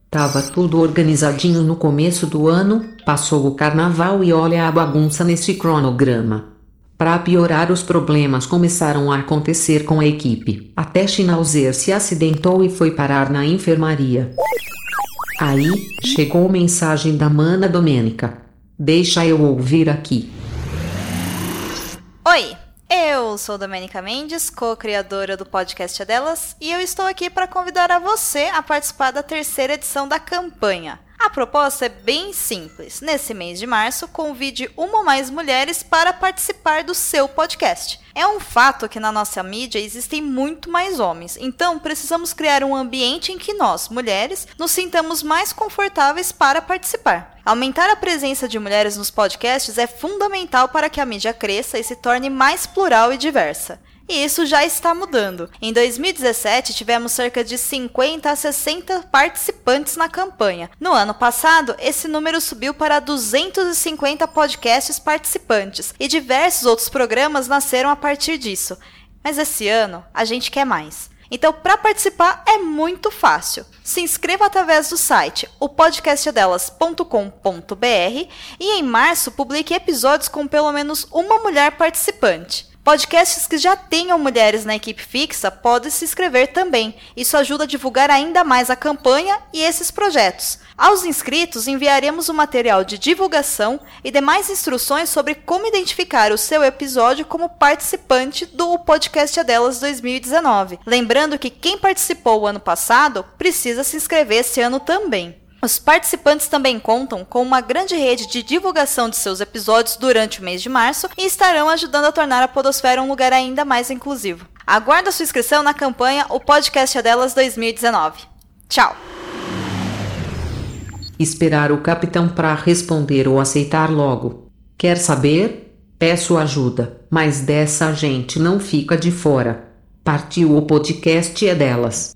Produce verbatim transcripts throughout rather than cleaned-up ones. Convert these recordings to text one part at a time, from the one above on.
Tava tudo organizadinho no começo do ano, passou o carnaval e olha a bagunça nesse cronograma. Para piorar, os problemas começaram a acontecer com a equipe. Até Schnauzer se acidentou e foi parar na enfermaria. Aí, chegou mensagem da mana Domênica. Deixa eu ouvir aqui. Oi, eu sou Domênica Mendes, co-criadora do podcast É Delas, e eu estou aqui para convidar a você a participar da terceira edição da campanha. A proposta é bem simples. Nesse mês de março, convide uma ou mais mulheres para participar do seu podcast. É um fato que na nossa mídia existem muito mais homens, então precisamos criar um ambiente em que nós, mulheres, nos sintamos mais confortáveis para participar. Aumentar a presença de mulheres nos podcasts é fundamental para que a mídia cresça e se torne mais plural e diversa. E isso já está mudando. Em dois mil e dezessete, tivemos cerca de cinquenta a sessenta participantes na campanha. No ano passado, esse número subiu para duzentos e cinquenta podcasts participantes, e diversos outros programas nasceram a partir disso. Mas esse ano, a gente quer mais. Então, para participar é muito fácil. Se inscreva através do site o podcast delas ponto com ponto b r e em março publique episódios com pelo menos uma mulher participante. Podcasts que já tenham mulheres na equipe fixa podem se inscrever também. Isso ajuda a divulgar ainda mais a campanha e esses projetos. Aos inscritos, enviaremos um material de divulgação e demais instruções sobre como identificar o seu episódio como participante do Podcast É Delas dois mil e dezenove. Lembrando que quem participou o ano passado precisa se inscrever esse ano também. Os participantes também contam com uma grande rede de divulgação de seus episódios durante o mês de março e estarão ajudando a tornar a podosfera um lugar ainda mais inclusivo. Aguarde a sua inscrição na campanha O Podcast É Delas dois mil e dezenove. Tchau! Esperar o capitão para responder ou aceitar logo. Quer saber? Peço ajuda, mas dessa gente não fica de fora. Partiu o Podcast É Delas.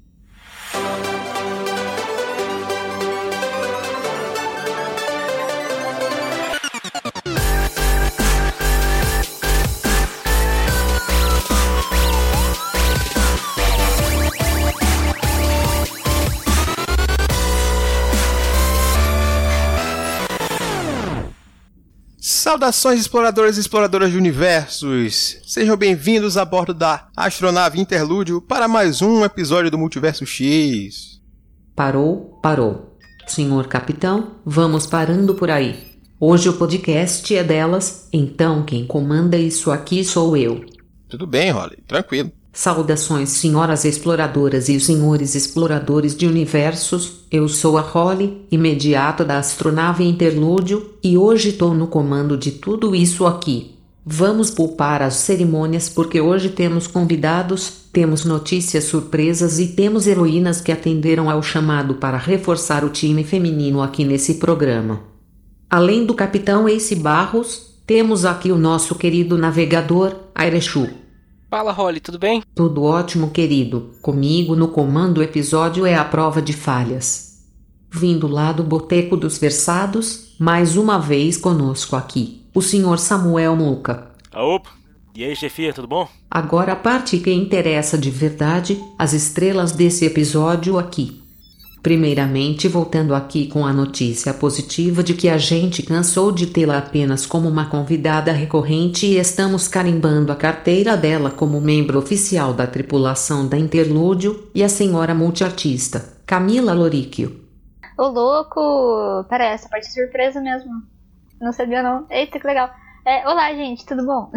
Saudações, exploradores e exploradoras de universos! Sejam bem-vindos a bordo da astronave Interlúdio para mais um episódio do Multiverso X. Parou, parou. Senhor capitão, vamos parando por aí. Hoje o podcast é delas, então quem comanda isso aqui sou eu. Tudo bem, Holly, tranquilo. Saudações, senhoras exploradoras e os senhores exploradores de universos. Eu sou a Holly, imediata da astronave Interlúdio, e hoje tô no comando de tudo isso aqui. Vamos poupar as cerimônias porque hoje temos convidados, temos notícias surpresas e temos heroínas que atenderam ao chamado para reforçar o time feminino aqui nesse programa. Além do capitão Ace Barros, temos aqui o nosso querido navegador, Airechu. Fala, Holly, tudo bem? Tudo ótimo, querido. Comigo no comando o episódio é a prova de falhas. Vindo lá do Boteco dos Versados, mais uma vez conosco aqui, o senhor Samuel Muca. Opa! E aí, chefia, tudo bom? Agora a parte que interessa de verdade, as estrelas desse episódio aqui. Primeiramente, voltando aqui com a notícia positiva de que a gente cansou de tê-la apenas como uma convidada recorrente e estamos carimbando a carteira dela como membro oficial da tripulação da Interlúdio e a senhora multiartista, Camila Loríquio. Ô louco! Pera aí, essa parte é surpresa mesmo. Não sabia não. Eita, que legal. É, olá, gente, tudo bom?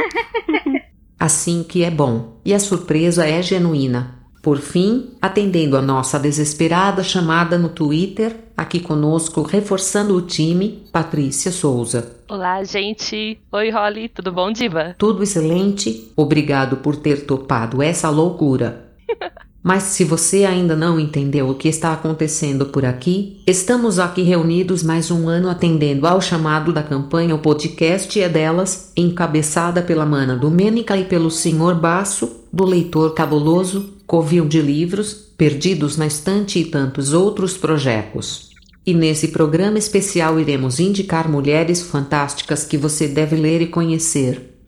Assim que é bom. E a surpresa é genuína. Por fim, atendendo a nossa desesperada chamada no Twitter, aqui conosco, reforçando o time, Patrícia Souza. Olá, gente. Oi, Holly. Tudo bom, diva? Tudo excelente. Obrigado por ter topado essa loucura. Mas se você ainda não entendeu o que está acontecendo por aqui, estamos aqui reunidos mais um ano atendendo ao chamado da campanha O Podcast É Delas, encabeçada pela mana Domênica e pelo senhor Basso, do Leitor Cabuloso, Covil de Livros, Perdidos na Estante e tantos outros projetos. E nesse programa especial iremos indicar mulheres fantásticas que você deve ler e conhecer.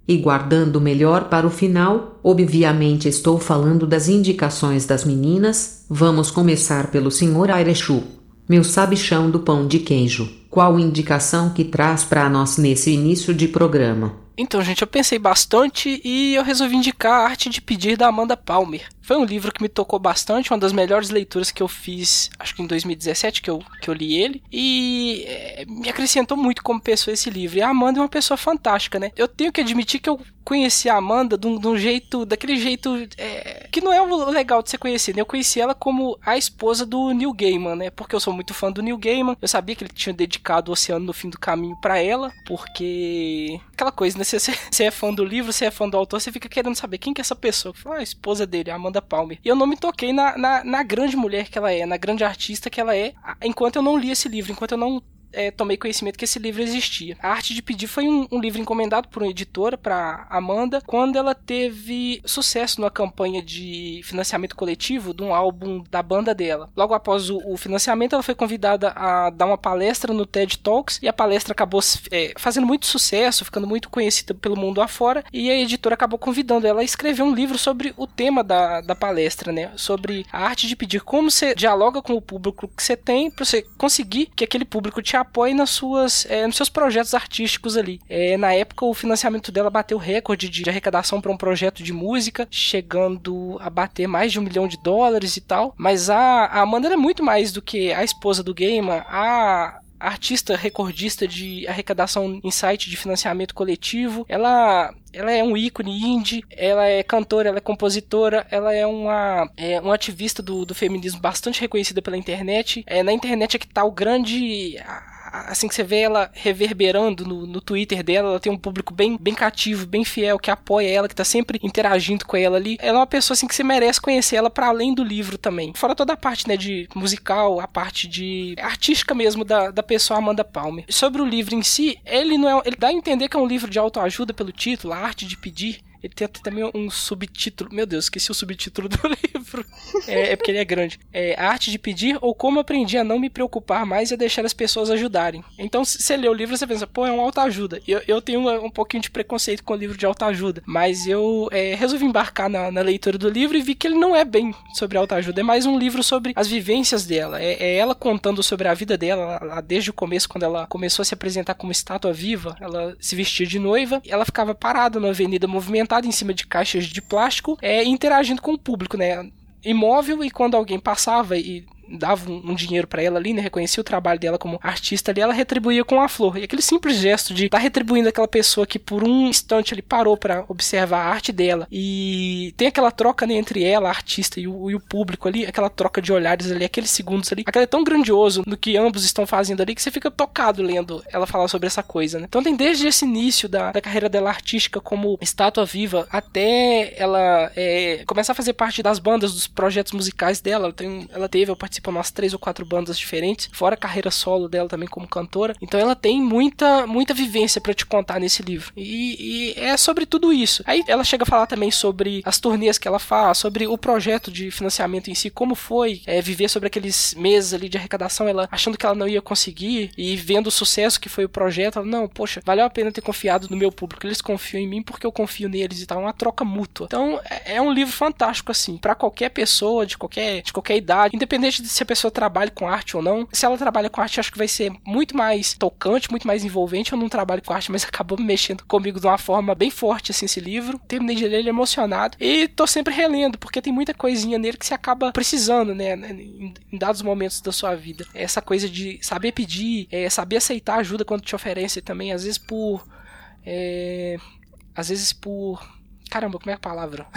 E guardando o melhor para o final, obviamente estou falando das indicações das meninas. Vamos começar pelo senhor Airechu. Meu sabichão do pão de queijo, qual indicação que traz para nós nesse início de programa? Então, gente, eu pensei bastante e eu resolvi indicar A Arte de Pedir, da Amanda Palmer. Foi um livro que me tocou bastante, uma das melhores leituras que eu fiz, acho que em dois mil e dezessete, que eu, que eu li ele. E é, me acrescentou muito como pessoa esse livro. E a Amanda é uma pessoa fantástica, né? Eu tenho que admitir que eu conheci a Amanda de um, de um jeito, daquele jeito é, que não é o legal de você conhecer, né? Eu conheci ela como a esposa do Neil Gaiman, né? Porque eu sou muito fã do Neil Gaiman. Eu sabia que ele tinha dedicado O Oceano no Fim do Caminho pra ela, porque... aquela coisa, né? Se você é fã do livro, você é fã do autor, você fica querendo saber quem que é essa pessoa. Eu falo, ah, a esposa dele, a Amanda Palmer. E eu não me toquei na, na, na grande mulher que ela é, na grande artista que ela é, enquanto eu não li esse livro, enquanto eu não é, tomei conhecimento que esse livro existia. A Arte de Pedir foi um, um livro encomendado por uma editora para Amanda, quando ela teve sucesso numa campanha de financiamento coletivo de um álbum da banda dela. Logo após o, o financiamento, ela foi convidada a dar uma palestra no TED Talks, e a palestra acabou é, fazendo muito sucesso, ficando muito conhecida pelo mundo afora, e a editora acabou convidando ela a escrever um livro sobre o tema da, da palestra, né? Sobre a arte de pedir, como você dialoga com o público que você tem, para você conseguir que aquele público te apoie nas suas, é, nos seus projetos artísticos ali. É, na época, o financiamento dela bateu recorde de arrecadação para um projeto de música, chegando a bater mais de um milhão de dólares e tal. Mas a, a Amanda é muito mais do que a esposa do Gaiman, a artista recordista de arrecadação em site de financiamento coletivo. Ela... ela é um ícone indie, ela é cantora, ela é compositora, ela é uma, é, uma ativista do, do feminismo bastante reconhecida pela internet. É, na internet é que tá o grande... assim que você vê ela reverberando no, no Twitter dela, ela tem um público bem, bem cativo, bem fiel, que apoia ela, que tá sempre interagindo com ela ali. Ela é uma pessoa assim que você merece conhecer ela para além do livro também. Fora toda a parte, né, de musical, a parte de artística mesmo da, da pessoa Amanda Palmer. Sobre o livro em si, ele não é, ele dá a entender que é um livro de autoajuda pelo título, A Arte de Pedir. Ele tem também um subtítulo. Meu Deus, esqueci o subtítulo do livro. É, é porque ele é grande. É A Arte de Pedir, ou Como Aprendi a Não Me Preocupar Mais e a Deixar as Pessoas Ajudarem. Então, se você lê o livro, você pensa, pô, é um autoajuda. Eu, eu tenho um, um pouquinho de preconceito com o livro de autoajuda. Mas eu é, resolvi embarcar na, na leitura do livro e vi que ele não é bem sobre autoajuda. É mais um livro sobre as vivências dela. É, é ela contando sobre a vida dela, lá desde o começo, quando ela começou a se apresentar como estátua viva. Ela se vestia de noiva. Ela ficava parada na avenida movimentada em cima de caixas de plástico, é, interagindo com o público, né? Imóvel, e quando alguém passava e dava um, um dinheiro pra ela ali, né, reconhecia o trabalho dela como artista ali, ela retribuía com a flor. E aquele simples gesto de estar tá retribuindo aquela pessoa que por um instante ele parou pra observar a arte dela, e tem aquela troca, né, entre ela, a artista, e o, e o público ali, aquela troca de olhares ali, aqueles segundos ali, aquilo é tão grandioso no que ambos estão fazendo ali, que você fica tocado lendo ela falar sobre essa coisa, né? Então tem desde esse início da, da carreira dela artística como estátua viva, até ela é, começar a fazer parte das bandas, dos projetos musicais dela. Ela, tem, ela teve, eu participei participou umas três ou quatro bandas diferentes, fora a carreira solo dela também como cantora. Então ela tem muita, muita vivência pra te contar nesse livro. E, e é sobre tudo isso. Aí ela chega a falar também sobre as turnês que ela faz, sobre o projeto de financiamento em si, como foi é, viver sobre aqueles meses ali de arrecadação, ela achando que ela não ia conseguir, e vendo o sucesso que foi o projeto, ela, não, poxa, valeu a pena ter confiado no meu público, eles confiam em mim porque eu confio neles e tal, uma troca mútua. Então é, é um livro fantástico, assim, pra qualquer pessoa, de qualquer, de qualquer idade, independente de se a pessoa trabalha com arte ou não. Se ela trabalha com arte, acho que vai ser muito mais tocante, muito mais envolvente. Eu não trabalho com arte, mas acabou mexendo comigo de uma forma bem forte, assim, esse livro. Terminei de ler ele emocionado e tô sempre relendo, porque tem muita coisinha nele que você acaba precisando, né, em, em dados momentos da sua vida. Essa coisa de saber pedir, é, saber aceitar ajuda quando te oferece também, às vezes por... É, às vezes por... Caramba, como é a palavra?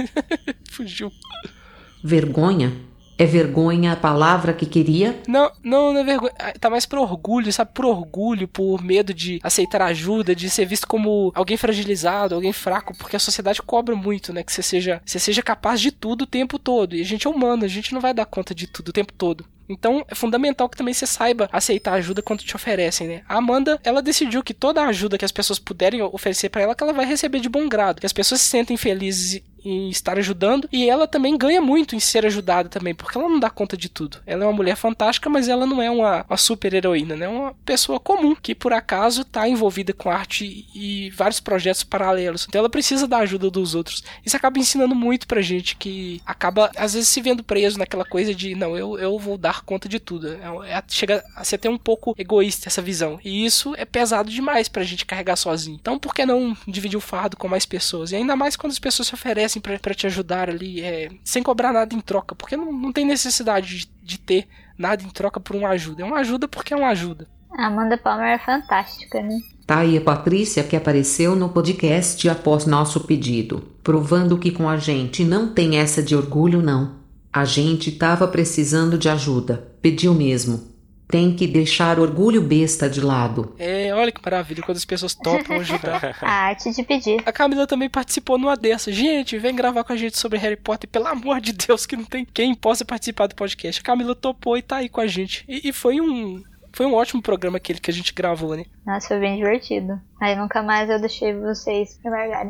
Fugiu. Vergonha? É vergonha a palavra que queria? Não, não, não é vergonha. Tá mais por orgulho, sabe? Por orgulho, por medo de aceitar ajuda, de ser visto como alguém fragilizado, alguém fraco, porque a sociedade cobra muito, né? Que você seja, você seja capaz de tudo o tempo todo. E a gente é humano, a gente não vai dar conta de tudo o tempo todo. Então é fundamental que também você saiba aceitar ajuda quando te oferecem, né? A Amanda, ela decidiu que toda a ajuda que as pessoas puderem oferecer pra ela, que ela vai receber de bom grado. Que as pessoas se sentem felizes em estar ajudando, e ela também ganha muito em ser ajudada também, porque ela não dá conta de tudo. Ela é uma mulher fantástica, mas ela não é uma, uma super heroína, né? É uma pessoa comum, que por acaso está envolvida com arte e vários projetos paralelos. Então ela precisa da ajuda dos outros. Isso acaba ensinando muito pra gente, que acaba às vezes se vendo preso naquela coisa de, não, eu, eu vou dar conta de tudo. É, é, chega a ser até um pouco egoísta essa visão, e isso é pesado demais pra gente carregar sozinho. Então por que não dividir o fardo com mais pessoas? E ainda mais quando as pessoas se oferecem pra, pra te ajudar ali, é, sem cobrar nada em troca, porque não, não tem necessidade de, de ter nada em troca por uma ajuda. É uma ajuda porque é uma ajuda. A Amanda Palmer é fantástica, né? Tá aí a Patrícia, que apareceu no podcast após nosso pedido, provando que com a gente não tem essa de orgulho, não. A gente tava precisando de ajuda, pediu mesmo. Tem que deixar orgulho besta de lado. É, olha que maravilha quando as pessoas topam ajudar. A arte de pedir. A Camila também participou numa dessa. Gente, vem gravar com a gente sobre Harry Potter. Pelo amor de Deus, que não tem quem possa participar do podcast. A Camila topou e tá aí com a gente. E, e foi um... Foi um ótimo programa aquele que a gente gravou, né? Nossa, foi bem divertido. Aí nunca mais eu deixei vocês me largarem.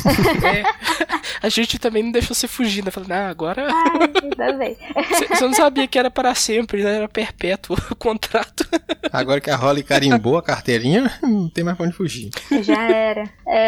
É, a gente também não deixou você fugir, né? Falando, ah, agora... Ai, ainda bem. Você não sabia que era para sempre, né? Era perpétuo o contrato. Agora que a Holly carimbou a carteirinha, não tem mais pra onde fugir. Já era.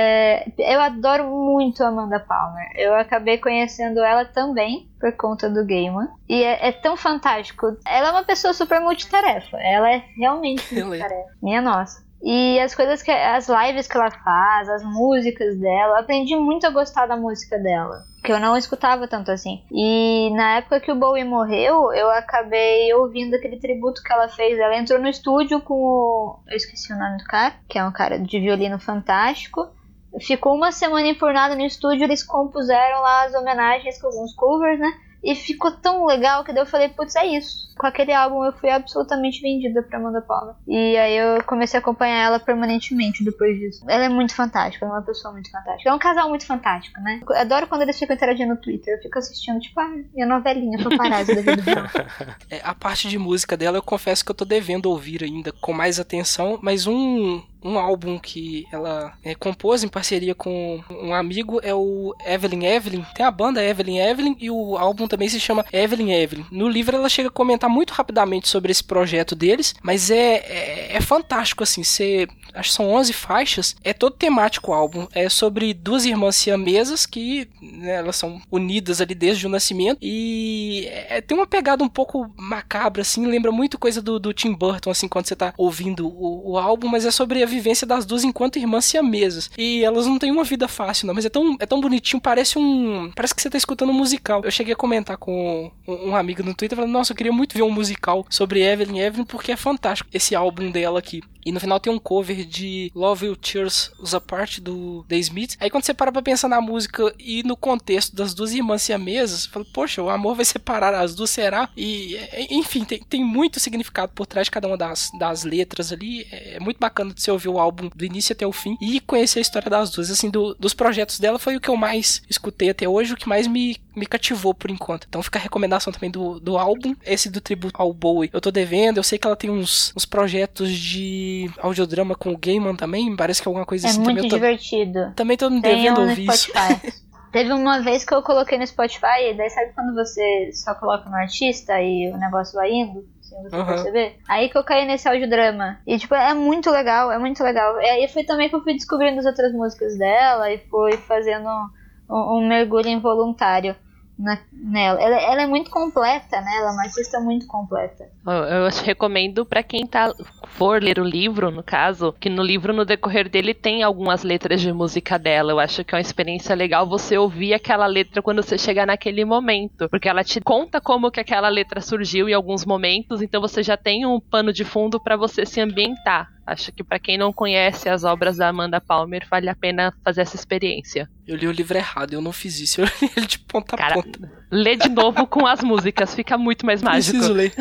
É, eu adoro muito a Amanda Palmer. Eu acabei conhecendo ela também por conta do Gaiman. E é, é tão fantástico. Ela é uma pessoa super multitarefa. Ela é realmente multitarefa. Minha nossa. E as coisas que... As lives que ela faz, as músicas dela... Eu aprendi muito a gostar da música dela. Que eu não escutava tanto assim. E na época que o Bowie morreu, eu acabei ouvindo aquele tributo que ela fez. Ela entrou no estúdio com o... Eu esqueci o nome do cara. Que é um cara de violino fantástico. Ficou uma semana enfurnado no estúdio. Eles compuseram lá as homenagens com alguns covers, né? E ficou tão legal que daí eu falei, putz, é isso. Com aquele álbum eu fui absolutamente vendida pra Amanda Palmer. E aí eu comecei a acompanhar ela permanentemente depois disso. Ela é muito fantástica, ela é uma pessoa muito fantástica. É um casal muito fantástico, né? Eu adoro quando eles ficam interagindo no Twitter. Eu fico assistindo, tipo, ah, minha novelinha, paparazzi da vida dela. É, a parte de música dela eu confesso que eu tô devendo ouvir ainda com mais atenção, mas um... Um álbum que ela é, compôs em parceria com um amigo é o Evelyn Evelyn. Tem a banda Evelyn Evelyn e o álbum também se chama Evelyn Evelyn. No livro ela chega a comentar muito rapidamente sobre esse projeto deles, mas é, é, é fantástico, assim. Você, acho que são onze faixas. É todo temático o álbum. É sobre duas irmãs siamesas que, né, elas são unidas ali desde o nascimento. E é, tem uma pegada um pouco macabra, assim. Lembra muito coisa do, do Tim Burton, assim, quando você tá ouvindo o, o álbum, mas é sobre a vivência das duas enquanto irmãs siamesas. E elas não têm uma vida fácil, não, mas é tão, é tão bonitinho, parece um... Parece que você tá escutando um musical. Eu cheguei a comentar com um, um amigo no Twitter, falando, nossa, eu queria muito ver um musical sobre Evelyn Evelyn, porque é fantástico esse álbum dela aqui. E no final tem um cover de Love Will Tear Us Apart do The Smiths. Aí quando você para pra pensar na música e no contexto das duas irmãs siamesas, você fala, poxa, o amor vai separar as duas, será? E, enfim, tem, tem muito significado por trás de cada uma das, das letras ali. É muito bacana de você ouvir o álbum do início até o fim e conhecer a história das duas. Assim, do, dos projetos dela foi o que eu mais escutei até hoje, o que mais me, me cativou por enquanto. Então fica a recomendação também do, do álbum, esse do tributo ao Bowie. Eu tô devendo, eu sei que ela tem uns, uns projetos de audiodrama com o Gaiman também, parece que é alguma coisa é assim. É muito também tô, divertido. Também tô me devendo ouvir isso. Teve uma vez que eu coloquei no Spotify, e daí sabe quando você só coloca no artista e o negócio vai indo? Sem você uhum. perceber? Aí que eu caí nesse audiodrama. E tipo, é muito legal, é muito legal. E aí foi também que eu fui descobrindo as outras músicas dela e fui fazendo um, um mergulho involuntário na, nela. Ela, ela é muito completa, né? Ela é uma artista muito completa. Eu, eu recomendo pra quem tá, for ler o livro, no caso, que no livro, no decorrer dele, tem algumas letras de música dela. Eu acho que é uma experiência legal você ouvir aquela letra quando você chegar naquele momento, porque ela te conta como que aquela letra surgiu em alguns momentos, então você já tem um pano de fundo pra você se ambientar. Acho que pra quem não conhece as obras da Amanda Palmer, vale a pena fazer essa experiência. Eu li o livro errado, eu não fiz isso. Eu li ele de ponta a Cara, ponta. Lê de novo com as músicas, fica muito mais mágico. Preciso ler.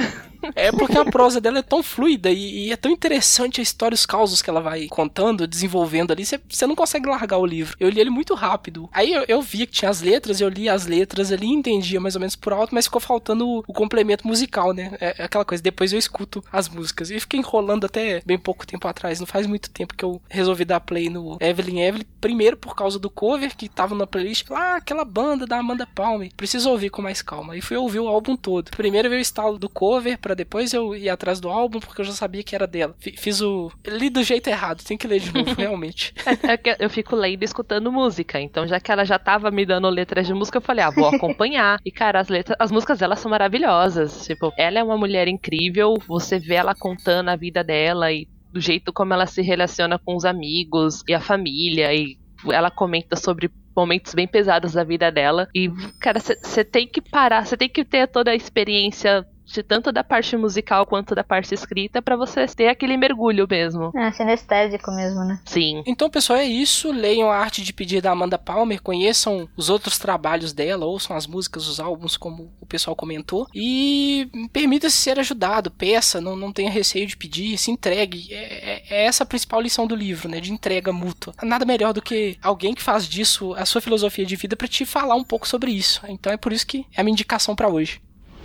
É porque a prosa dela é tão fluida e, e é tão interessante a história, os causos que ela vai contando, desenvolvendo ali, você não consegue largar o livro. Eu li ele muito rápido. Aí eu, eu via que tinha as letras, eu li as letras ali, entendia mais ou menos por alto, mas ficou faltando o, o complemento musical, né? É, é aquela coisa, depois eu escuto as músicas. E fiquei enrolando até bem pouco tempo atrás, não faz muito tempo que eu resolvi dar play no Evelyn Evelyn, primeiro por causa do cover que tava na playlist, lá, ah, aquela banda da Amanda Palmer, preciso ouvir com mais calma. E fui ouvir o álbum todo. Primeiro veio o estalo do cover, pra depois eu ir atrás do álbum, porque eu já sabia que era dela. Fiz o... li do jeito errado, tem que ler de novo, realmente. É, é que eu fico lendo e escutando música, então já que ela já tava me dando letras de música, eu falei, ah, vou acompanhar. E cara, as letras, as músicas dela são maravilhosas, tipo, ela é uma mulher incrível, você vê ela contando a vida dela e do jeito como ela se relaciona com os amigos e a família, e ela comenta sobre momentos bem pesados da vida dela. E, cara, você tem que parar, você tem que ter toda a experiência de tanto da parte musical quanto da parte escrita pra você ter aquele mergulho mesmo. É, sinestésico mesmo, né? Sim. Então, pessoal, é isso. Leiam A Arte de Pedir da Amanda Palmer, conheçam os outros trabalhos dela, ouçam as músicas, os álbuns, como o pessoal comentou. E permita-se ser ajudado, peça, não, não tenha receio de pedir, se entregue. É, é essa a principal lição do livro, né? De entrega mútua. Nada melhor do que alguém que faz disso a sua filosofia de vida pra te falar um pouco sobre isso. Então é por isso que é a minha indicação pra hoje.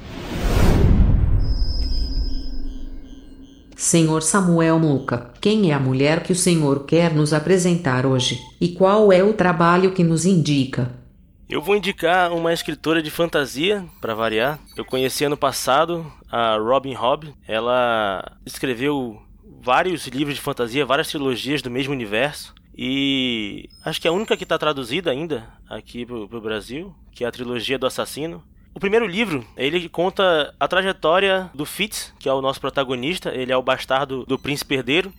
Senhor Samuel Muca, quem é a mulher que o senhor quer nos apresentar hoje? E qual é o trabalho que nos indica? Eu vou indicar uma escritora de fantasia, para variar. Eu conheci ano passado a Robin Hobb. Ela escreveu vários livros de fantasia, várias trilogias do mesmo universo. E acho que é a única que está traduzida ainda aqui pro, pro Brasil, que é a trilogia do assassino. O primeiro livro, ele conta a trajetória do Fitz, que é o nosso protagonista. Ele é o bastardo do príncipe herdeiro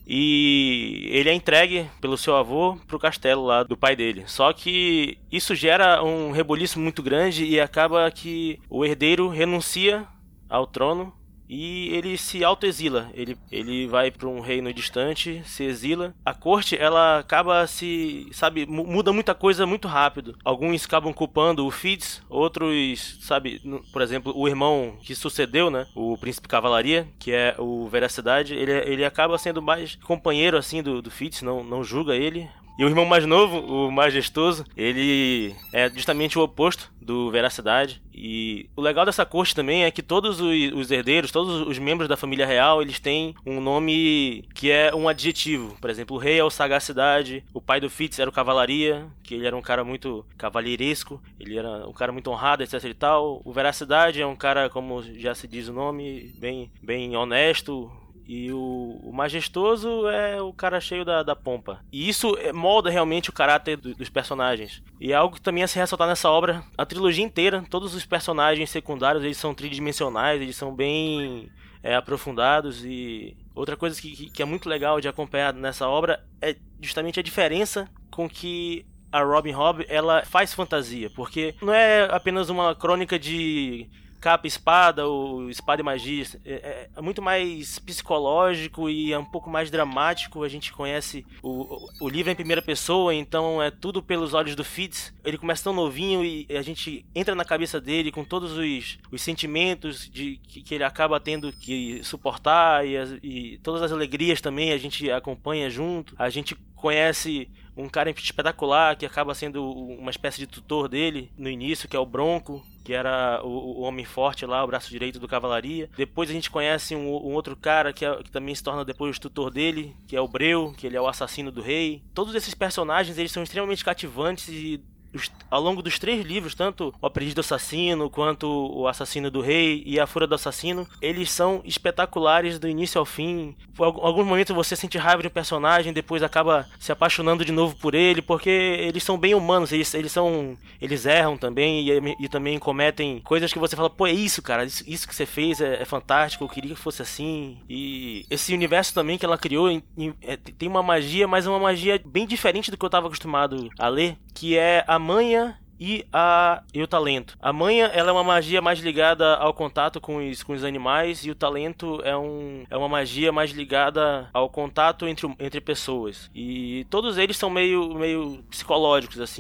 e ele é entregue pelo seu avô pro castelo lá do pai dele. Só que isso gera um rebuliço muito grande e acaba que o herdeiro renuncia ao trono e ele se autoexila. Ele, ele vai para um reino distante, se exila. A corte, ela acaba se... sabe, muda muita coisa muito rápido. Alguns acabam culpando o Fitz, outros, sabe, por exemplo, o irmão que sucedeu, né, o príncipe Cavalaria, que é o Veracidade, ele, ele acaba sendo mais companheiro, assim, do, do Fitz, não, não julga ele. E o irmão mais novo, o Majestoso, ele é justamente o oposto do Veracidade. E o legal dessa corte também é que todos os herdeiros, todos os membros da família real, eles têm um nome que é um adjetivo. Por exemplo, o rei é o Sagacidade, o pai do Fitz era o Cavalaria, que ele era um cara muito cavalheiresco, ele era um cara muito honrado, etc e tal. O Veracidade é um cara, como já se diz o nome, bem, bem honesto. E o, o Majestoso é o cara cheio da, da pompa. E isso molda realmente o caráter do, dos personagens. E é algo que também é se ressaltar nessa obra. A trilogia inteira, todos os personagens secundários, eles são tridimensionais, eles são bem é, aprofundados. E outra coisa que, que é muito legal de acompanhar nessa obra é justamente a diferença com que a Robin Hobb, ela faz fantasia. Porque não é apenas uma crônica de capa e espada, ou espada e magia, é, é muito mais psicológico e é um pouco mais dramático. A gente conhece o, o livro em primeira pessoa, então é tudo pelos olhos do Fitz. Ele começa tão novinho e a gente entra na cabeça dele com todos os, os sentimentos de, que, que ele acaba tendo que suportar e, as, e todas as alegrias também a gente acompanha junto. A gente conhece um cara espetacular que acaba sendo uma espécie de tutor dele no início, que é o Bronco, que era o, o homem forte lá, o braço direito do Cavalaria. Depois a gente conhece um, um outro cara que, é, que também se torna depois o tutor dele, que é o Breu, que ele é o assassino do rei. Todos esses personagens, eles são extremamente cativantes e os, ao longo dos três livros, tanto o Aprendiz do Assassino, quanto o Assassino do Rei e a Fúria do Assassino, eles são espetaculares do início ao fim. Por alguns momentos você sente raiva de um personagem, depois acaba se apaixonando de novo por ele, porque eles são bem humanos, eles, eles são eles erram também e, e também cometem coisas que você fala, pô, é isso, cara, isso, isso que você fez é, é fantástico, eu queria que fosse assim. E esse universo também que ela criou em, em, é, tem uma magia, mas é uma magia bem diferente do que eu estava acostumado a ler, que é a manha e, a, e o talento. A manha, ela é uma magia mais ligada ao contato com os, com os animais, e o talento é, um, é uma magia mais ligada ao contato entre, entre pessoas. E todos eles são meio, meio psicológicos, assim.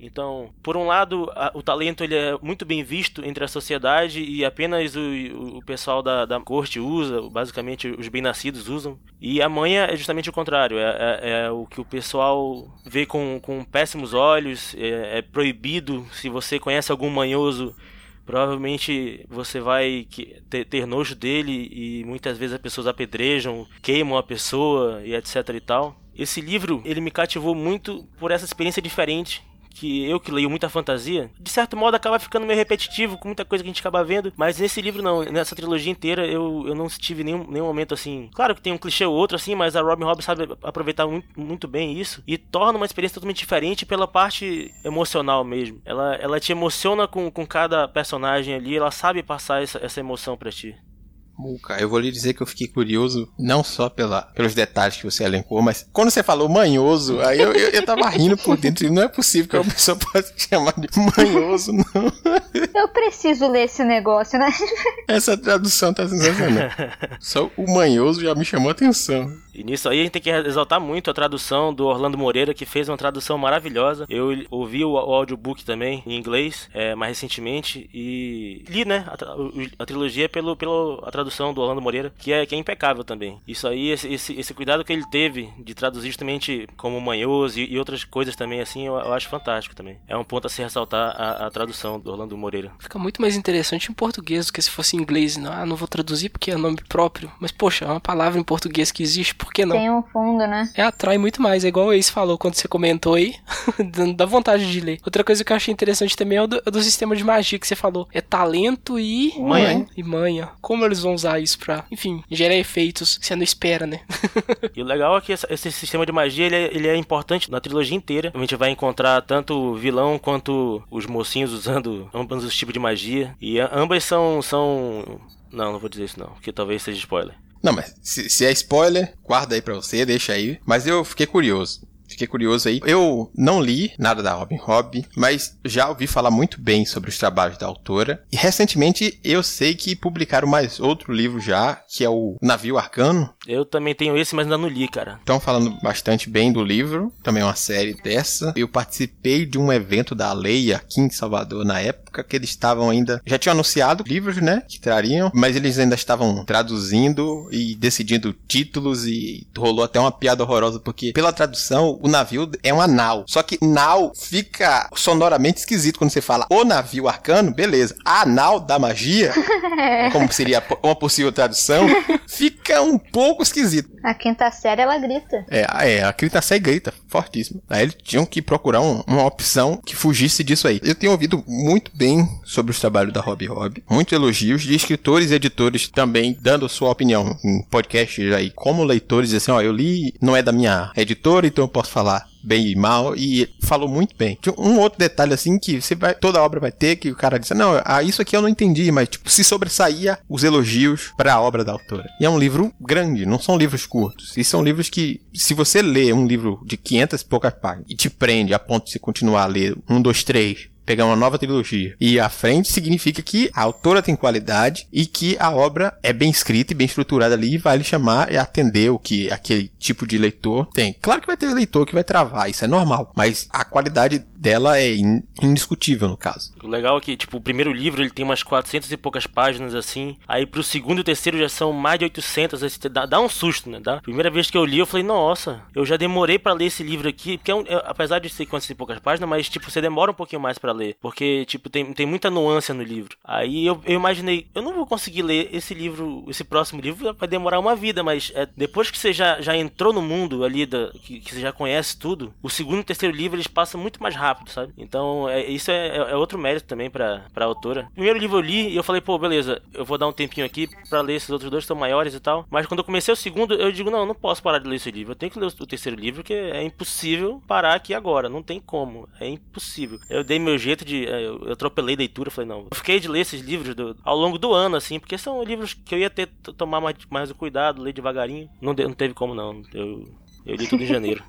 Então, por um lado, a, o talento ele é muito bem visto entre a sociedade e apenas o, o, o pessoal da, da corte usa, basicamente os bem-nascidos usam. E a manha é justamente o contrário, é, é, é o que o pessoal vê com, com péssimos olhos, é, é proibido. Se você conhece algum manhoso, provavelmente você vai ter, ter nojo dele e muitas vezes as pessoas apedrejam, queimam a pessoa e etc e tal. Esse livro, ele me cativou muito por essa experiência diferente, que eu que leio muita fantasia, de certo modo acaba ficando meio repetitivo com muita coisa que a gente acaba vendo, mas nesse livro não, nessa trilogia inteira eu, eu não tive nenhum, nenhum momento assim, claro que tem um clichê ou outro assim, mas a Robin Hobb sabe aproveitar muito, muito bem isso e torna uma experiência totalmente diferente pela parte emocional mesmo. Ela, ela te emociona com, com cada personagem ali, ela sabe passar essa, essa emoção pra ti. Muca, eu vou lhe dizer que eu fiquei curioso, não só pela, pelos detalhes que você elencou, mas quando você falou manhoso, aí eu, eu, eu tava rindo por dentro, e não é possível que uma pessoa possa chamar de manhoso, não. Eu preciso ler esse negócio, né? Essa tradução tá sensacional. Só o manhoso já me chamou a atenção. E nisso aí a gente tem que exaltar muito a tradução do Orlando Moreira, que fez uma tradução maravilhosa. Eu ouvi o, o audiobook também, em inglês, é, mais recentemente, e li, né, a, a trilogia pelo, pela a tradução do Orlando Moreira, que é, que é impecável também. Isso aí, esse, esse, esse cuidado que ele teve de traduzir justamente como manhoso e, e outras coisas também, assim, eu, eu acho fantástico também. É um ponto a se ressaltar a, a tradução do Orlando Moreira. Fica muito mais interessante em português do que se fosse em inglês. Não, ah, não vou traduzir porque é nome próprio. Mas, poxa, é uma palavra em português que existe, por que não? Tem um fundo, né? É, atrai muito mais, é igual o Ace falou quando você comentou aí, dá vontade de ler. Outra coisa que eu achei interessante também é o do, é do sistema de magia que você falou. É talento e... manha. E manha. Como eles vão usar isso pra, enfim, gerar efeitos que você não espera, né? E o legal é que essa, esse sistema de magia, ele é, ele é importante na trilogia inteira. A gente vai encontrar tanto o vilão quanto os mocinhos usando ambos os tipos de magia. E a, ambas são, são... Não, não vou dizer isso não, porque talvez seja spoiler. Não, mas se, se é spoiler, guarda aí pra você, deixa aí. Mas eu fiquei curioso. Fiquei curioso aí. Eu não li nada da Robin Hobb, mas já ouvi falar muito bem sobre os trabalhos da autora. E recentemente eu sei que publicaram mais outro livro já, que é o Navio Arcano. Eu também tenho esse, mas ainda não li, cara. Estão falando bastante bem do livro, também é uma série dessa. Eu participei de um evento da Leia aqui em Salvador na época, que eles estavam ainda... Já tinham anunciado livros, né, que trariam, mas eles ainda estavam traduzindo e decidindo títulos e rolou até uma piada horrorosa, porque pela tradução, o navio é uma nau. Só que nau fica sonoramente esquisito quando você fala o navio arcano, beleza. A nau da magia, como seria uma possível tradução, fica um pouco esquisito. A quinta série ela grita. É, é a quinta série grita, fortíssimo. Aí eles tinham que procurar um, uma opção que fugisse disso aí. Eu tenho ouvido muito bem sobre os trabalhos da Robin Hobb, muitos elogios de escritores e editores também dando sua opinião em podcasts aí, como leitores, assim, ó, eu li, não é da minha editora, então eu posso falar bem e mal, e falou muito bem. Tinha um outro detalhe assim que você vai, toda obra vai ter, que o cara disse, não, ah, isso aqui eu não entendi, mas tipo, se sobressaía os elogios para a obra da autora. E é um livro grande, não são livros curtos, e são livros que, se você lê um livro de quinhentas e poucas páginas e te prende a ponto de você continuar a ler um, dois, três, pegar uma nova trilogia e ir à frente, significa que a autora tem qualidade e que a obra é bem escrita e bem estruturada ali e vai lhe chamar e atender o que aquele tipo de leitor tem. Claro que vai ter leitor que vai travar, isso é normal, mas a qualidade dela é indiscutível no caso. O legal é que, tipo, o primeiro livro ele tem umas quatrocentas e poucas páginas assim, aí pro segundo e terceiro já são mais de oitocentas, aí você dá, dá um susto, né? Dá? Primeira vez que eu li, eu falei, nossa, eu já demorei pra ler esse livro aqui, porque é um, é, apesar de ser quatrocentas e poucas páginas, mas, tipo, você demora um pouquinho mais pra ler, porque, tipo, tem, tem muita nuance no livro. Aí eu, eu imaginei, eu não vou conseguir ler esse livro, esse próximo livro vai demorar uma vida, mas é, depois que você já, já entrou no mundo ali, da, que, que você já conhece tudo, o segundo e terceiro livro eles passam muito mais rápido, sabe? Então, é, isso é, é outro mérito também pra, pra autora. O primeiro livro eu li e eu falei, pô, beleza, eu vou dar um tempinho aqui pra ler esses outros dois que são maiores e tal, mas quando eu comecei o segundo, eu digo, não, eu não posso parar de ler esse livro, eu tenho que ler o terceiro livro, porque é impossível parar aqui agora, não tem como, é impossível. Eu dei meu jeito de, eu, eu atropelei a leitura, falei, não, eu fiquei de ler esses livros do, ao longo do ano, assim, porque são livros que eu ia ter que tomar mais, mais o cuidado, ler devagarinho, não, de, não teve como não, eu... Eu li tudo em janeiro.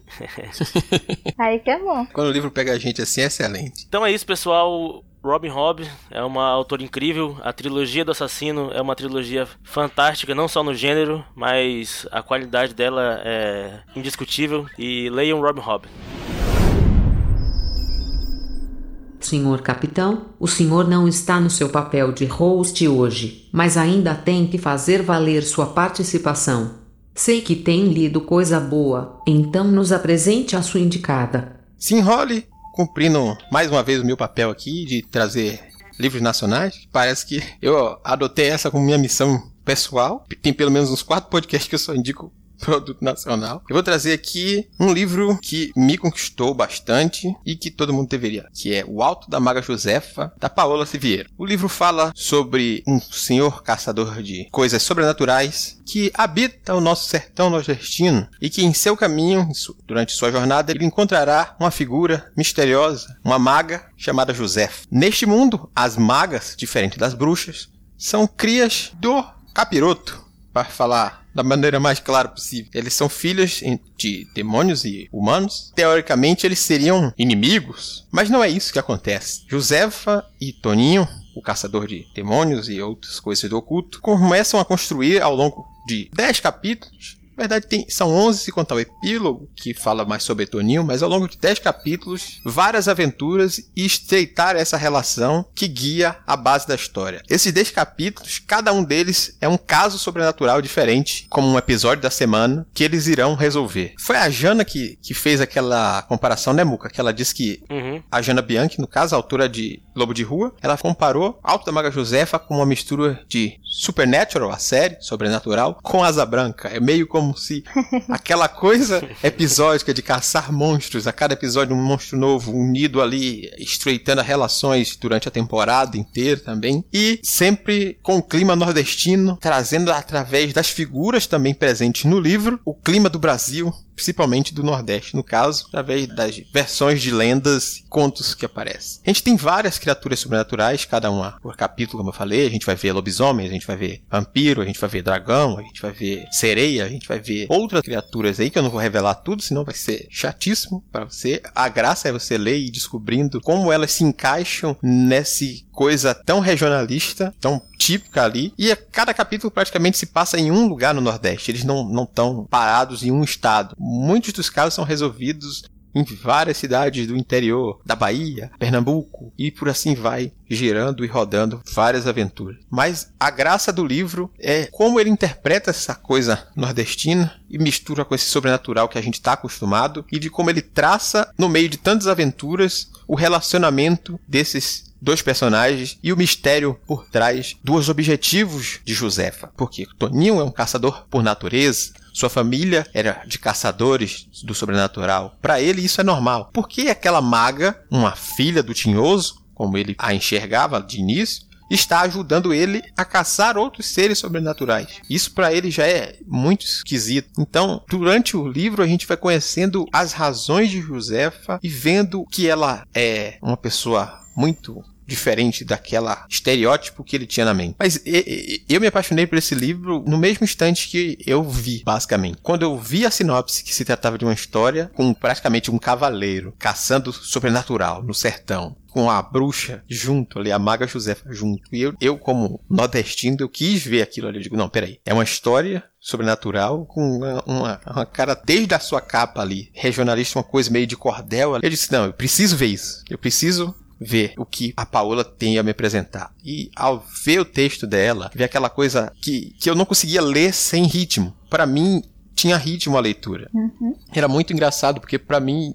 Aí que é bom. Quando o livro pega a gente assim, é excelente. Então é isso, pessoal. Robin Hobb é uma autora incrível. A trilogia do assassino é uma trilogia fantástica, não só no gênero, mas a qualidade dela é indiscutível. E leiam Robin Hobb. senhor capitão, o senhor não está no seu papel de host hoje, mas ainda tem que fazer valer sua participação. Sei que tem lido coisa boa, então nos apresente a sua indicada. Se enrole, cumprindo mais uma vez o meu papel aqui de trazer livros nacionais. Parece que eu adotei essa como minha missão pessoal. Tem pelo menos uns quatro podcasts que eu só indico produto nacional. Eu vou trazer aqui um livro que me conquistou bastante e que todo mundo deveria, que é O Alto da Maga Josefa, da Paola Siviero. O livro fala sobre um senhor caçador de coisas sobrenaturais que habita o nosso sertão nordestino e que em seu caminho, durante sua jornada, ele encontrará uma figura misteriosa, uma maga chamada Josefa. Neste mundo, as magas, diferente das bruxas, são crias do capiroto, para falar da maneira mais clara possível. Eles são filhos de demônios e humanos. Teoricamente, eles seriam inimigos, mas não é isso que acontece. Josefa e Toninho, o caçador de demônios e outras coisas do oculto, começam a construir ao longo de dez capítulos. Na verdade, tem, são onze se contar o epílogo, que fala mais sobre Toninho, mas ao longo de dez capítulos, várias aventuras e estreitar essa relação que guia a base da história. Esses dez capítulos, cada um deles é um caso sobrenatural diferente, como um episódio da semana, que eles irão resolver. Foi a Jana que, que fez aquela comparação, né, Muca? Que ela disse que uhum. a Jana Bianchi, no caso, a autora de Lobo de Rua, ela comparou Alto da Maga Josefa com uma mistura de Supernatural, a série, sobrenatural, com Asa Branca. É meio como Como se aquela coisa episódica de caçar monstros, a cada episódio um monstro novo, unido ali, estreitando as relações durante a temporada inteira também, e sempre com o clima nordestino, trazendo através das figuras também presentes no livro, o clima do Brasil, principalmente do Nordeste, no caso, através das versões de lendas e contos que aparecem. A gente tem várias criaturas sobrenaturais, cada uma por capítulo, como eu falei. A gente vai ver lobisomem, a gente vai ver vampiro, a gente vai ver dragão, a gente vai ver sereia, a gente vai ver outras criaturas aí, que eu não vou revelar tudo, senão vai ser chatíssimo para você. A graça é você ler e ir descobrindo como elas se encaixam nessa coisa tão regionalista, tão típica ali, e a cada capítulo praticamente se passa em um lugar no Nordeste. Eles não estão parados em um estado. Muitos dos casos são resolvidos em várias cidades do interior, da Bahia, Pernambuco, e por assim vai, girando e rodando várias aventuras. Mas a graça do livro é como ele interpreta essa coisa nordestina e mistura com esse sobrenatural que a gente está acostumado, e de como ele traça, no meio de tantas aventuras, o relacionamento desses dois personagens e o mistério por trás dos objetivos de Josefa. Porque Toninho é um caçador por natureza, sua família era de caçadores do sobrenatural. Para ele isso é normal. Por que aquela maga, uma filha do Tinhoso, como ele a enxergava de início, está ajudando ele a caçar outros seres sobrenaturais? Isso para ele já é muito esquisito. Então, durante o livro a gente vai conhecendo as razões de Josefa e vendo que ela é uma pessoa muito diferente daquela estereótipo que ele tinha na mente. Mas e, e, eu me apaixonei por esse livro no mesmo instante que eu vi, basicamente. Quando eu vi a sinopse, que se tratava de uma história com praticamente um cavaleiro caçando sobrenatural no sertão, com a bruxa junto ali, a maga Josefa junto. E eu, eu como nordestino, eu quis ver aquilo ali. Eu digo, não, peraí. É uma história sobrenatural com uma, uma, uma cara desde a sua capa ali, regionalista, uma coisa meio de cordel. Eu disse, não, eu preciso ver isso. Eu preciso ver o que a Paola tem a me apresentar. E ao ver o texto dela, ver aquela coisa que, que eu não conseguia ler sem ritmo. Para mim, tinha ritmo a leitura. Uhum. Era muito engraçado, porque para mim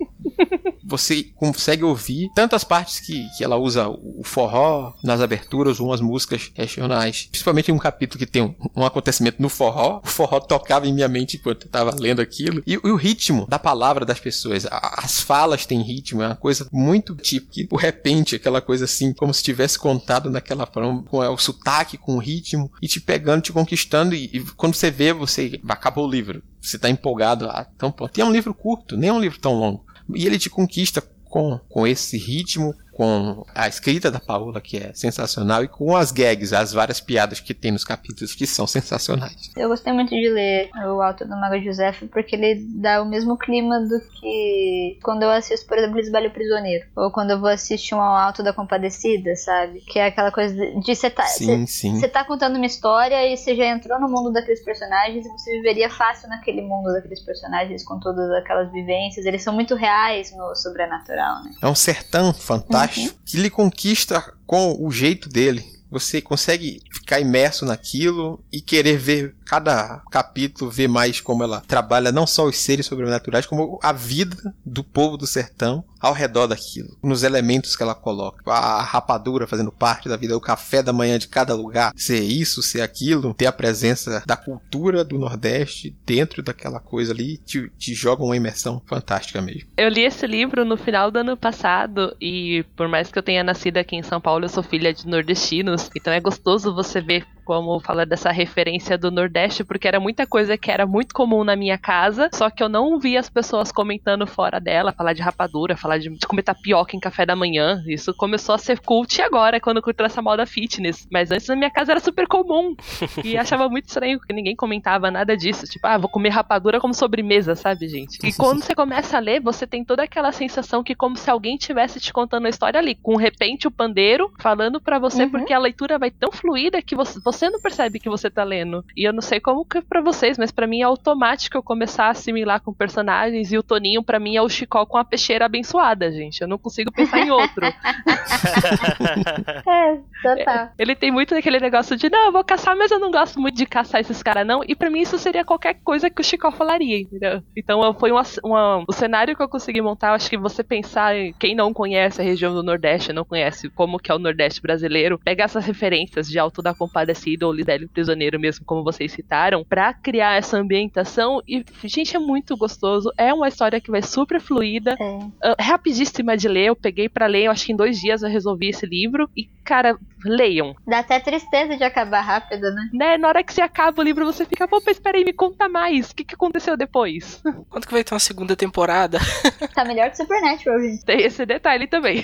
você consegue ouvir tantas partes que, que ela usa o forró nas aberturas, umas músicas regionais. Principalmente em um capítulo que tem um, um acontecimento no forró. O forró tocava em minha mente enquanto eu estava lendo aquilo. E, e o ritmo da palavra das pessoas. A, as falas têm ritmo. É uma coisa muito tipo que, de repente, aquela coisa assim, como se tivesse contado naquela forma, com o sotaque, com o ritmo, e te pegando, te conquistando. E, e quando você vê, você acabou o livro. Você está empolgado. Ah, então, pô, tem um livro curto, nem é um livro tão longo. E ele te conquista com, com esse ritmo, com a escrita da Paola, que é sensacional, e com as gags, as várias piadas que tem nos capítulos, que são sensacionais. Eu gostei muito de ler O Alto da Maga Josefa, porque ele dá o mesmo clima do que quando eu assisto, por exemplo, Lisbelo Prisioneiro, ou quando eu vou assistir um Ao Alto da Compadecida, sabe? Que é aquela coisa de você tá, sim, sim. tá contando uma história e você já entrou no mundo daqueles personagens e você viveria fácil naquele mundo daqueles personagens com todas aquelas vivências. Eles são muito reais no sobrenatural, né? É um sertão fantástico. fantástico, uhum. que lhe conquista com o jeito dele. Você consegue ficar imerso naquilo e querer ver cada capítulo, ver mais como ela trabalha não só os seres sobrenaturais, como a vida do povo do sertão ao redor daquilo, nos elementos que ela coloca. A rapadura fazendo parte da vida, o café da manhã de cada lugar, ser isso, ser aquilo, ter a presença da cultura do Nordeste dentro daquela coisa ali, te, te joga uma imersão fantástica mesmo. Eu li esse livro no final do ano passado e por mais que eu tenha nascido aqui em São Paulo, eu sou filha de nordestinos, então é gostoso você ver como fala dessa referência do Nordeste, porque era muita coisa que era muito comum na minha casa, só que eu não via as pessoas comentando fora dela, falar de rapadura, falar de, de comer tapioca em café da manhã. Isso começou a ser cult agora, quando curtiu essa moda fitness. Mas antes na minha casa era super comum. E achava muito estranho, porque ninguém comentava nada disso. Tipo, ah, vou comer rapadura como sobremesa, sabe, gente? E quando você começa a ler, você tem toda aquela sensação que como se alguém tivesse te contando a história ali, com de repente o pandeiro falando pra você, uhum. porque a leitura vai tão fluida que você, você Você não percebe que você tá lendo. E eu não sei como que é pra vocês, mas pra mim é automático eu começar a assimilar com personagens. E o Toninho, pra mim, é o Chicó com a peixeira abençoada, gente. Eu não consigo pensar em outro. É, total. Ele tem muito daquele negócio de, não, eu vou caçar, mas eu não gosto muito de caçar esses caras, não. E pra mim isso seria qualquer coisa que o Chicó falaria, entendeu? Então foi uma, uma, o cenário que eu consegui montar. Eu acho que você pensar em quem não conhece a região do Nordeste, não conhece como que é o Nordeste brasileiro, pegar essas referências de Alto da Compadecida ou Lisbelo Prisioneiro mesmo, como vocês citaram, pra criar essa ambientação. E, gente, é muito gostoso. É uma história que vai super fluida, é. uh, rapidíssima de ler. Eu peguei pra ler, eu acho que em dois dias eu resolvi esse livro. E, cara, leiam. Dá até tristeza de acabar rápido, né? Né? Na hora que você acaba o livro, você fica, pô, mas peraí, me conta mais. O que, que aconteceu depois? Quando que vai ter uma segunda temporada? Tá melhor que Supernatural, gente. Tem esse detalhe também.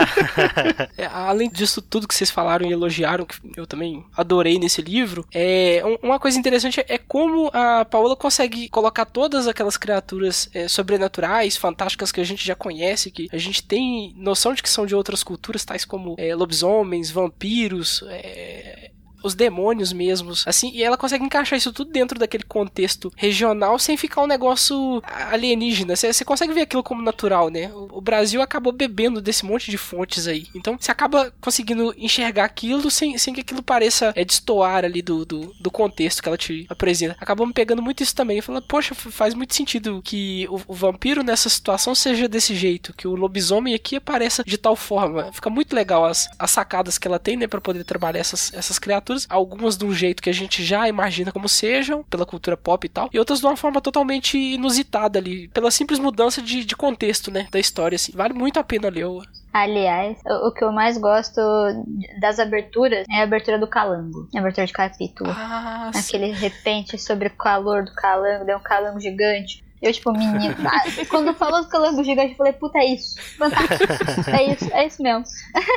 É. É, além disso tudo que vocês falaram e elogiaram, que eu também adorei nesse livro, é, uma coisa interessante é como a Paola consegue colocar todas aquelas criaturas é, sobrenaturais, fantásticas que a gente já conhece, que a gente tem noção de que são de outras culturas, tais como é, lobisomens, vampiros, é, os demônios mesmos, assim, e ela consegue encaixar isso tudo dentro daquele contexto regional sem ficar um negócio alienígena. Você consegue ver aquilo como natural, né? O, o Brasil acabou bebendo desse monte de fontes aí. Então, você acaba conseguindo enxergar aquilo sem, sem que aquilo pareça é, destoar ali do, do, do contexto que ela te apresenta. Acabou me pegando muito isso também. Falando, poxa, faz muito sentido que o, o vampiro nessa situação seja desse jeito, que o lobisomem aqui apareça de tal forma. Fica muito legal as, as sacadas que ela tem, né, pra poder trabalhar essas, essas criaturas. Algumas de um jeito que a gente já imagina como sejam, pela cultura pop e tal, e outras de uma forma totalmente inusitada ali, pela simples mudança de, de contexto, né, da história, assim. Vale muito a pena ler. Aliás, o que eu mais gosto das aberturas é a abertura do calango, a abertura de capítulo. Ah, aquele repente sobre o calor do calango, deu um calango gigante. Eu, tipo, menino, ah, quando falou do calango gigante, eu falei, puta, é isso, fantástico, é isso, é isso mesmo.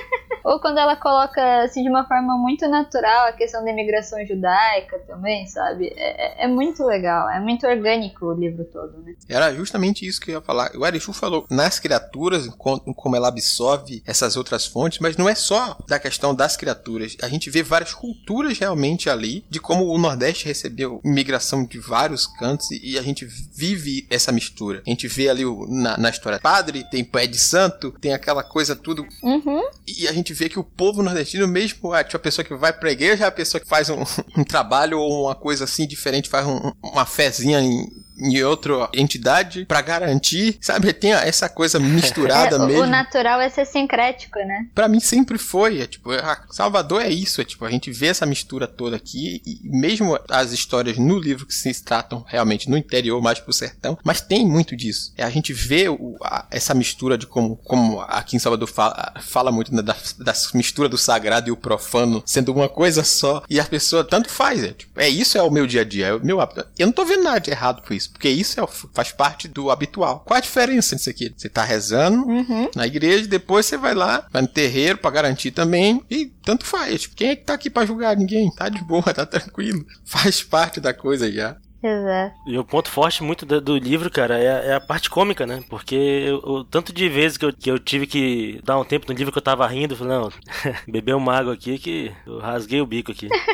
Ou quando ela coloca, assim, de uma forma muito natural a questão da imigração judaica também, sabe? É, é muito legal, é muito orgânico o livro todo, né? Era justamente isso que eu ia falar. O Erichu falou nas criaturas, como ela absorve essas outras fontes, mas não é só da questão das criaturas. A gente vê várias culturas realmente ali, de como o Nordeste recebeu imigração de vários cantos e a gente vive essa mistura. A gente vê ali o, na, na história padre, tem pé de santo, tem aquela coisa tudo. Uhum. E a gente vê que o povo nordestino, mesmo a, tipo, a pessoa que vai pra igreja, a pessoa que faz um, um trabalho ou uma coisa assim diferente, faz um, uma fezinha em em outra entidade pra garantir, sabe? Tem essa coisa misturada é, mesmo. O natural é ser sincrético, né? Pra mim sempre foi, é tipo, Salvador é isso, é tipo, a gente vê essa mistura toda aqui e mesmo as histórias no livro que se tratam realmente no interior, mais pro sertão, mas tem muito disso. É, a gente vê o, a, essa mistura de como, como aqui em Salvador fala, fala muito, né, da, da mistura do sagrado e o profano sendo uma coisa só e a pessoa tanto faz, é, tipo, é isso é o meu dia a dia, é o meu hábito. Eu não tô vendo nada de errado com isso. Porque isso é, faz parte do habitual. Qual a diferença nisso aqui? Você tá rezando uhum. na igreja, depois você vai lá, vai no terreiro pra garantir também, e tanto faz. Tipo, quem é que tá aqui pra julgar? Ninguém. Tá de boa, tá tranquilo. Faz parte da coisa já. Exato. E o ponto forte muito do, do livro, cara, é, é a parte cômica, né? Porque o tanto de vezes que eu, que eu tive que dar um tempo no livro que eu tava rindo, eu falei, não, beber uma água aqui que eu rasguei o bico aqui.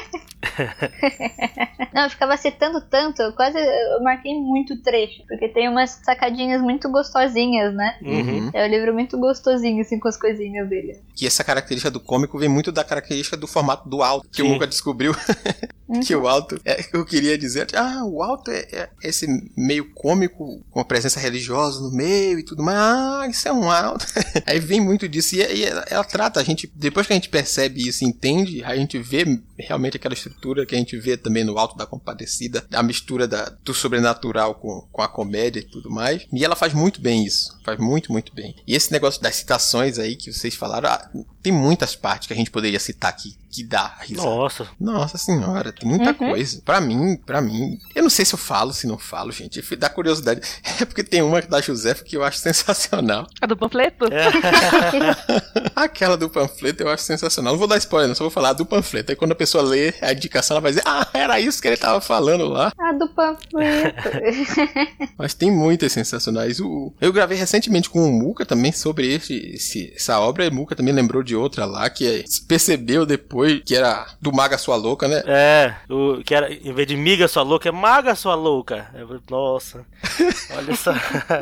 Não, eu ficava citando tanto, eu quase eu marquei muito trecho, porque tem umas sacadinhas muito gostosinhas, né? Uhum. É um livro muito gostosinho, assim, com as coisinhas dele. Que essa característica do cômico vem muito da característica do formato do alto, que Sim. o Muka descobriu. Que o alto, é, eu queria dizer, ah, o alto é, é esse meio cômico, com a presença religiosa no meio e tudo mais, ah, isso é um alto. Aí vem muito disso, e, e ela, ela trata, a gente, depois que a gente percebe isso, entende, a gente vê realmente aquela estrutura que a gente vê também no Alto da Compadecida, a mistura da, do sobrenatural com, com a comédia e tudo mais, e ela faz muito bem isso, faz muito, muito bem. E esse negócio das citações aí que vocês falaram, ah, tem muitas partes que a gente poderia citar aqui, que dá risada. Nossa. Nossa senhora, tem muita Uhum. coisa. Pra mim, pra mim, eu não sei se eu falo, se não falo, gente, dá curiosidade. É porque tem uma da Josefa que eu acho sensacional. A do panfleto? Aquela do panfleto eu acho sensacional. Não vou dar spoiler, não, só vou falar do panfleto. Aí quando a pessoa lê a indicação, ela vai dizer, ah, era isso que ele tava falando lá. A do panfleto. Mas tem muitas sensacionais. O... Eu gravei recentemente com o Muka também sobre esse, esse, essa obra, e o Muka também lembrou de outra lá, que percebeu depois que era do Maga Sua Louca, né? É, o, que era, em vez de miga sua louca, é maga sua louca. É, nossa, olha só.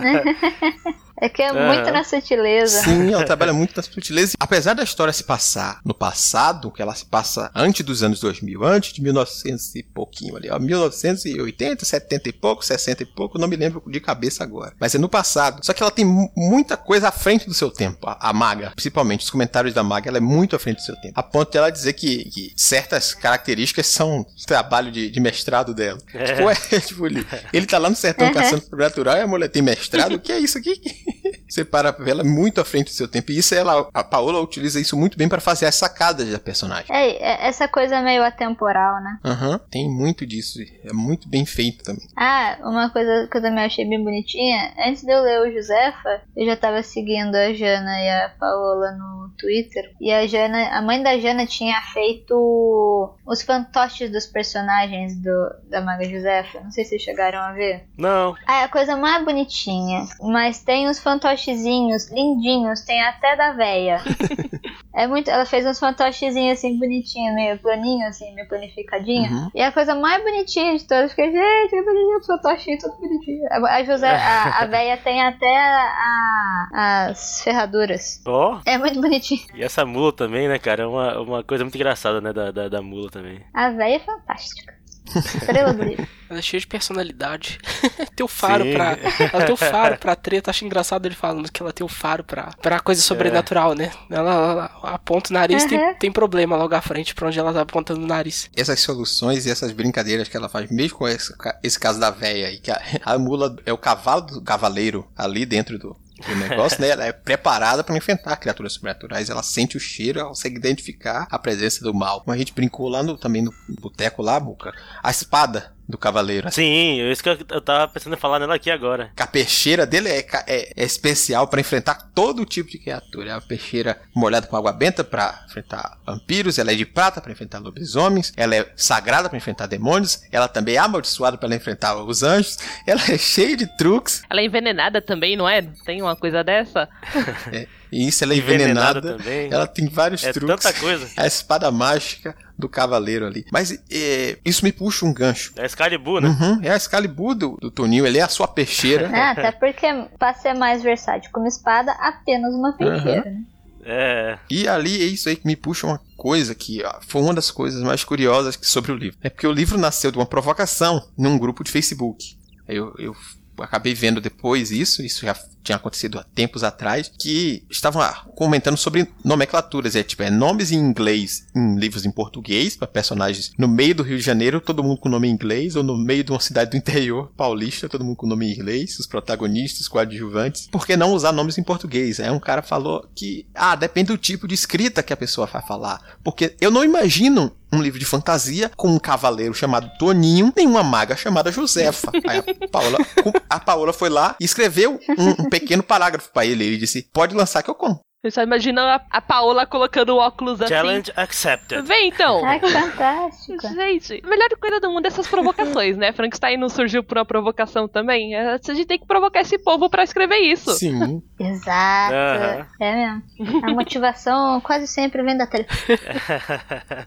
É que é muito na sutileza. Sim, ela trabalha muito na sutileza. Apesar da história se passar no passado, que ela se passa antes dos anos dois mil, antes de mil e novecentos e pouquinho ali, ó, mil novecentos e oitenta, setenta e pouco, sessenta e pouco, não me lembro de cabeça agora. Mas é no passado. Só que ela tem m- muita coisa à frente do seu tempo, a, a Maga. Principalmente os comentários da Maga, ela é muito à frente do seu tempo. A ponto de ela dizer que, que certas características são trabalho de, de mestrado dela. É. Tipo, é, tipo ele, ele tá lá no sertão Uhum. caçando sobrenatural e a mulher tem mestrado? O que é isso aqui? Você para pra ver, ela é muito à frente do seu tempo. E isso ela, a Paola utiliza isso muito bem pra fazer as sacadas da personagem. É, é, essa coisa meio atemporal, né? Aham, uhum, tem muito disso. É muito bem feito também. Ah, uma coisa que eu também achei bem bonitinha. Antes de eu ler o Josefa, eu já tava seguindo a Jana e a Paola no Twitter. E a Jana, a mãe da Jana tinha feito os fantoches dos personagens do, da Maga Josefa. Não sei se vocês chegaram a ver. Não. Ah, é a coisa mais bonitinha. Mas tem uns fantochezinhos lindinhos, tem até da véia. É muito, ela fez uns fantochezinhos assim bonitinhos, meio planinho assim, meio planificadinho. Uhum. E é a coisa mais bonitinha de todas. Fiquei, gente, que bonitinho, os fantochinhos, tudo bonitinho. A, a José, a, a véia tem até a, as ferraduras. Ó. É muito bonitinho. E essa mula também, né, cara? É uma, uma coisa muito engraçada, né, da, da, da mula também. A véia é fantástica. Estrela do livro. Ela é cheia de personalidade. Tem o faro Sim. pra. Ela tem o faro pra treta. Acho engraçado ele falando que ela tem o faro pra, pra coisa sobrenatural, né? Ela, ela aponta o nariz, Uhum. tem, tem problema logo à frente pra onde ela tá apontando o nariz. Essas soluções e essas brincadeiras que ela faz, mesmo com esse, esse caso da véia aí, que a, a mula é o cavalo do cavaleiro ali dentro do, do negócio, né? Ela é preparada pra enfrentar criaturas sobrenaturais. Ela sente o cheiro, ela consegue identificar a presença do mal. Como a gente brincou lá no, também no boteco lá, Muka, a espada do cavaleiro. Sim, é isso que eu, eu tava pensando em falar nela aqui agora. A peixeira dele é, é, é especial para enfrentar todo tipo de criatura. É uma peixeira molhada com água benta para enfrentar vampiros. Ela é de prata para enfrentar lobisomens. Ela é sagrada para enfrentar demônios. Ela também é amaldiçoada para enfrentar os anjos. Ela é cheia de truques. Ela é envenenada também, não é? Tem uma coisa dessa? É, e isso, ela é envenenada. Envenenada também. Ela tem vários É truques. tanta coisa. A espada mágica do cavaleiro ali. Mas é, isso me puxa um gancho. É Excalibur, né? Uhum, é a Excalibur do, do Toninho. Ele é a sua peixeira. Ah, até porque pra ser mais versátil como espada, apenas uma peixeira, né? É. E ali é isso aí que me puxa uma coisa que ó, foi uma das coisas mais curiosas sobre o livro. É porque o livro nasceu de uma provocação num grupo de Facebook. Eu, eu acabei vendo depois isso, isso já tinha acontecido há tempos atrás, que estavam ah, comentando sobre nomenclaturas, é tipo, é nomes em inglês em livros em português, para personagens no meio do Rio de Janeiro, todo mundo com nome em inglês, ou no meio de uma cidade do interior paulista, todo mundo com nome em inglês, os protagonistas, os coadjuvantes. Por que não usar nomes em português? Aí um cara falou que, ah, depende do tipo de escrita que a pessoa vai falar, porque eu não imagino um livro de fantasia com um cavaleiro chamado Toninho, nem uma maga chamada Josefa. Aí a Paola, a Paola foi lá e escreveu um, um pequeno parágrafo pra ele. Ele disse, pode lançar que eu conto. Eu só imagino a, a Paola colocando o óculos assim. Challenge accepted. Vem então! Ai, que fantástico. Gente, a melhor coisa do mundo é essas provocações, né? Frankenstein não surgiu por uma provocação também. A gente tem que provocar esse povo pra escrever isso. Sim. Exato. Aham. É mesmo. A motivação quase sempre vem da treta.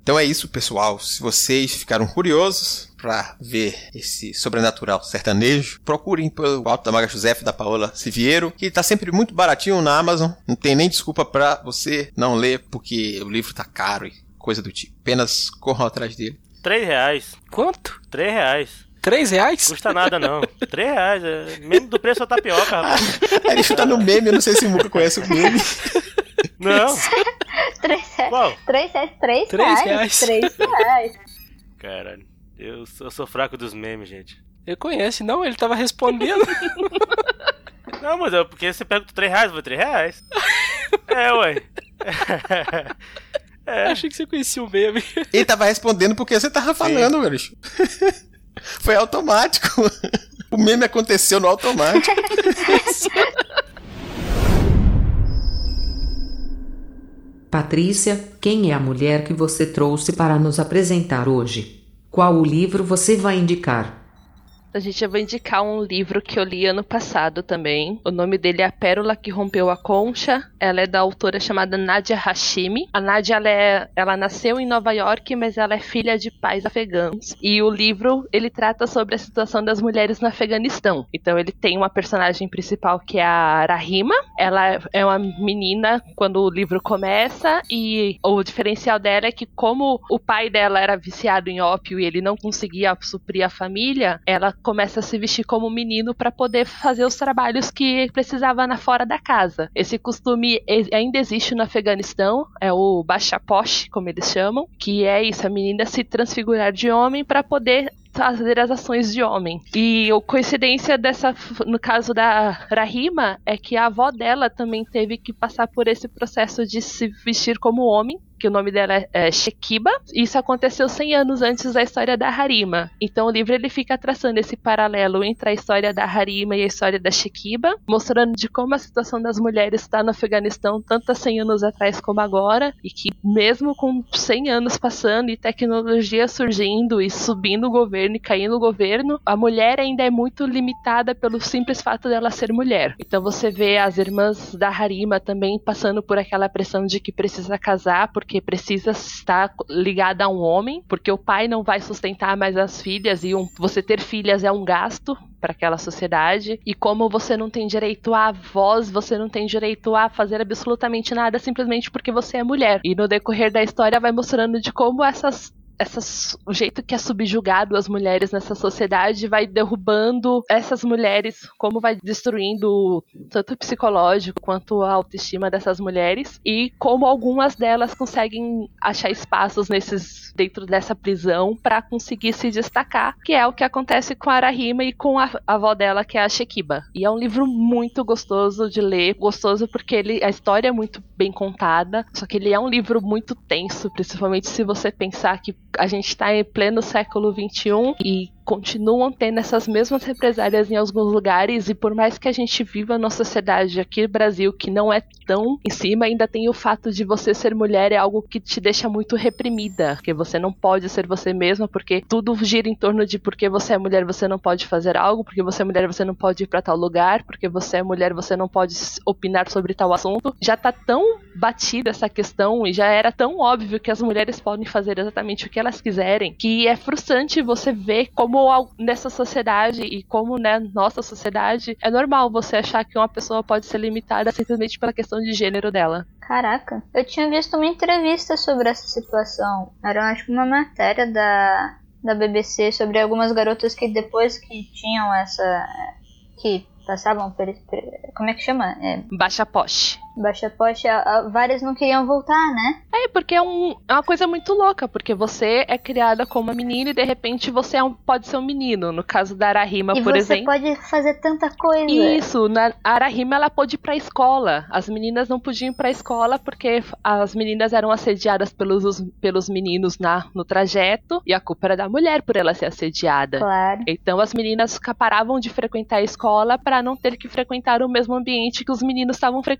Então é isso, pessoal. Se vocês ficaram curiosos pra ver esse sobrenatural sertanejo, procurem pelo Alto da Maga José da Paola Siviero, que tá sempre muito baratinho na Amazon. Não tem nem desculpa pra você não ler, porque o livro tá caro e coisa do tipo. Apenas corram atrás dele. Três reais. Quanto? Três reais. Três reais? Custa nada, não. Três reais. É mesmo do preço da tapioca, rapaz. Ele está no meme, eu não sei se o Muca conhece o meme. Não. Três reais. Qual? Três reais. Três Três reais. reais. Três reais. Caralho. Eu sou, eu sou fraco dos memes, gente. Ele conhece, não? Ele tava respondendo. Não, mas é porque você pega três reais, eu vou três reais. É, ué. É. Achei que você conhecia o meme. Ele tava respondendo porque você tava falando, velho. Foi automático. O meme aconteceu no automático. Patrícia, quem é a mulher que você trouxe para nos apresentar hoje? Qual o livro você vai indicar? A gente vai indicar um livro que eu li ano passado também. O nome dele é A Pérola que Rompeu a Concha. Ela é da autora chamada Nadia Hashimi. A Nadia, ela, é, ela nasceu em Nova York, mas ela é filha de pais afegãos. E o livro, ele trata sobre a situação das mulheres no Afeganistão. Então ele tem uma personagem principal que é a Rahima. Ela é uma menina quando o livro começa, e o diferencial dela é que como o pai dela era viciado em ópio e ele não conseguia suprir a família, ela começa a se vestir como menino para poder fazer os trabalhos que precisava na fora da casa. Esse costume ainda existe no Afeganistão, é o bachaposh, como eles chamam, que é isso, a menina se transfigurar de homem para poder fazer as ações de homem. E a coincidência dessa, no caso da Rahima, é que a avó dela também teve que passar por esse processo de se vestir como homem, que o nome dela é Shekiba. Isso aconteceu cem anos antes da história da Harima. Então o livro ele fica traçando esse paralelo entre a história da Harima e a história da Shekiba, mostrando de como a situação das mulheres está no Afeganistão tanto há cem anos atrás como agora, e que mesmo com cem anos passando e tecnologia surgindo e subindo o governo e caindo o governo, a mulher ainda é muito limitada pelo simples fato dela ser mulher. Então você vê as irmãs da Harima também passando por aquela pressão de que precisa casar, porque porque precisa estar ligada a um homem, porque o pai não vai sustentar mais as filhas, e um, você ter filhas é um gasto para aquela sociedade, e como você não tem direito à voz, você não tem direito a fazer absolutamente nada simplesmente porque você é mulher. E no decorrer da história vai mostrando de como essas Essas, o jeito que é subjugado as mulheres nessa sociedade vai derrubando essas mulheres, como vai destruindo tanto o psicológico quanto a autoestima dessas mulheres, e como algumas delas conseguem achar espaços nesses, dentro dessa prisão para conseguir se destacar, que é o que acontece com a Rahima e com a, a avó dela, que é a Shekiba. E é um livro muito gostoso de ler, gostoso porque ele, a história é muito bem contada, só que ele é um livro muito tenso, principalmente se você pensar que a gente está em pleno século vinte e um e continuam tendo essas mesmas represálias em alguns lugares, e por mais que a gente viva numa sociedade aqui no Brasil que não é tão em cima, ainda tem o fato de você ser mulher, é algo que te deixa muito reprimida, porque você não pode ser você mesma, porque tudo gira em torno de porque você é mulher você não pode fazer algo, porque você é mulher você não pode ir para tal lugar, porque você é mulher você não pode opinar sobre tal assunto. Já tá tão batida essa questão e já era tão óbvio que as mulheres podem fazer exatamente o que elas quiserem, que é frustrante você ver como nessa sociedade e como na né, nossa sociedade é normal você achar que uma pessoa pode ser limitada simplesmente pela questão de gênero dela. Caraca, eu tinha visto uma entrevista sobre essa situação. Era acho que uma matéria da, da B B C sobre algumas garotas que depois que tinham essa... que passavam por... como é que chama? É... Bachaposh. Bachaposh, várias não queriam voltar, né? É, porque é, um, é uma coisa muito louca, porque você é criada como uma menina e de repente você é um, pode ser um menino. No caso da Rahima, e por exemplo. E você pode fazer tanta coisa. Isso, na, a Rahima ela pôde ir pra escola. As meninas não podiam ir pra escola porque as meninas eram assediadas pelos, pelos meninos na, no trajeto, e a culpa era da mulher por ela ser assediada. Claro. Então as meninas paravam de frequentar a escola para não ter que frequentar o mesmo ambiente que os meninos estavam frequentando.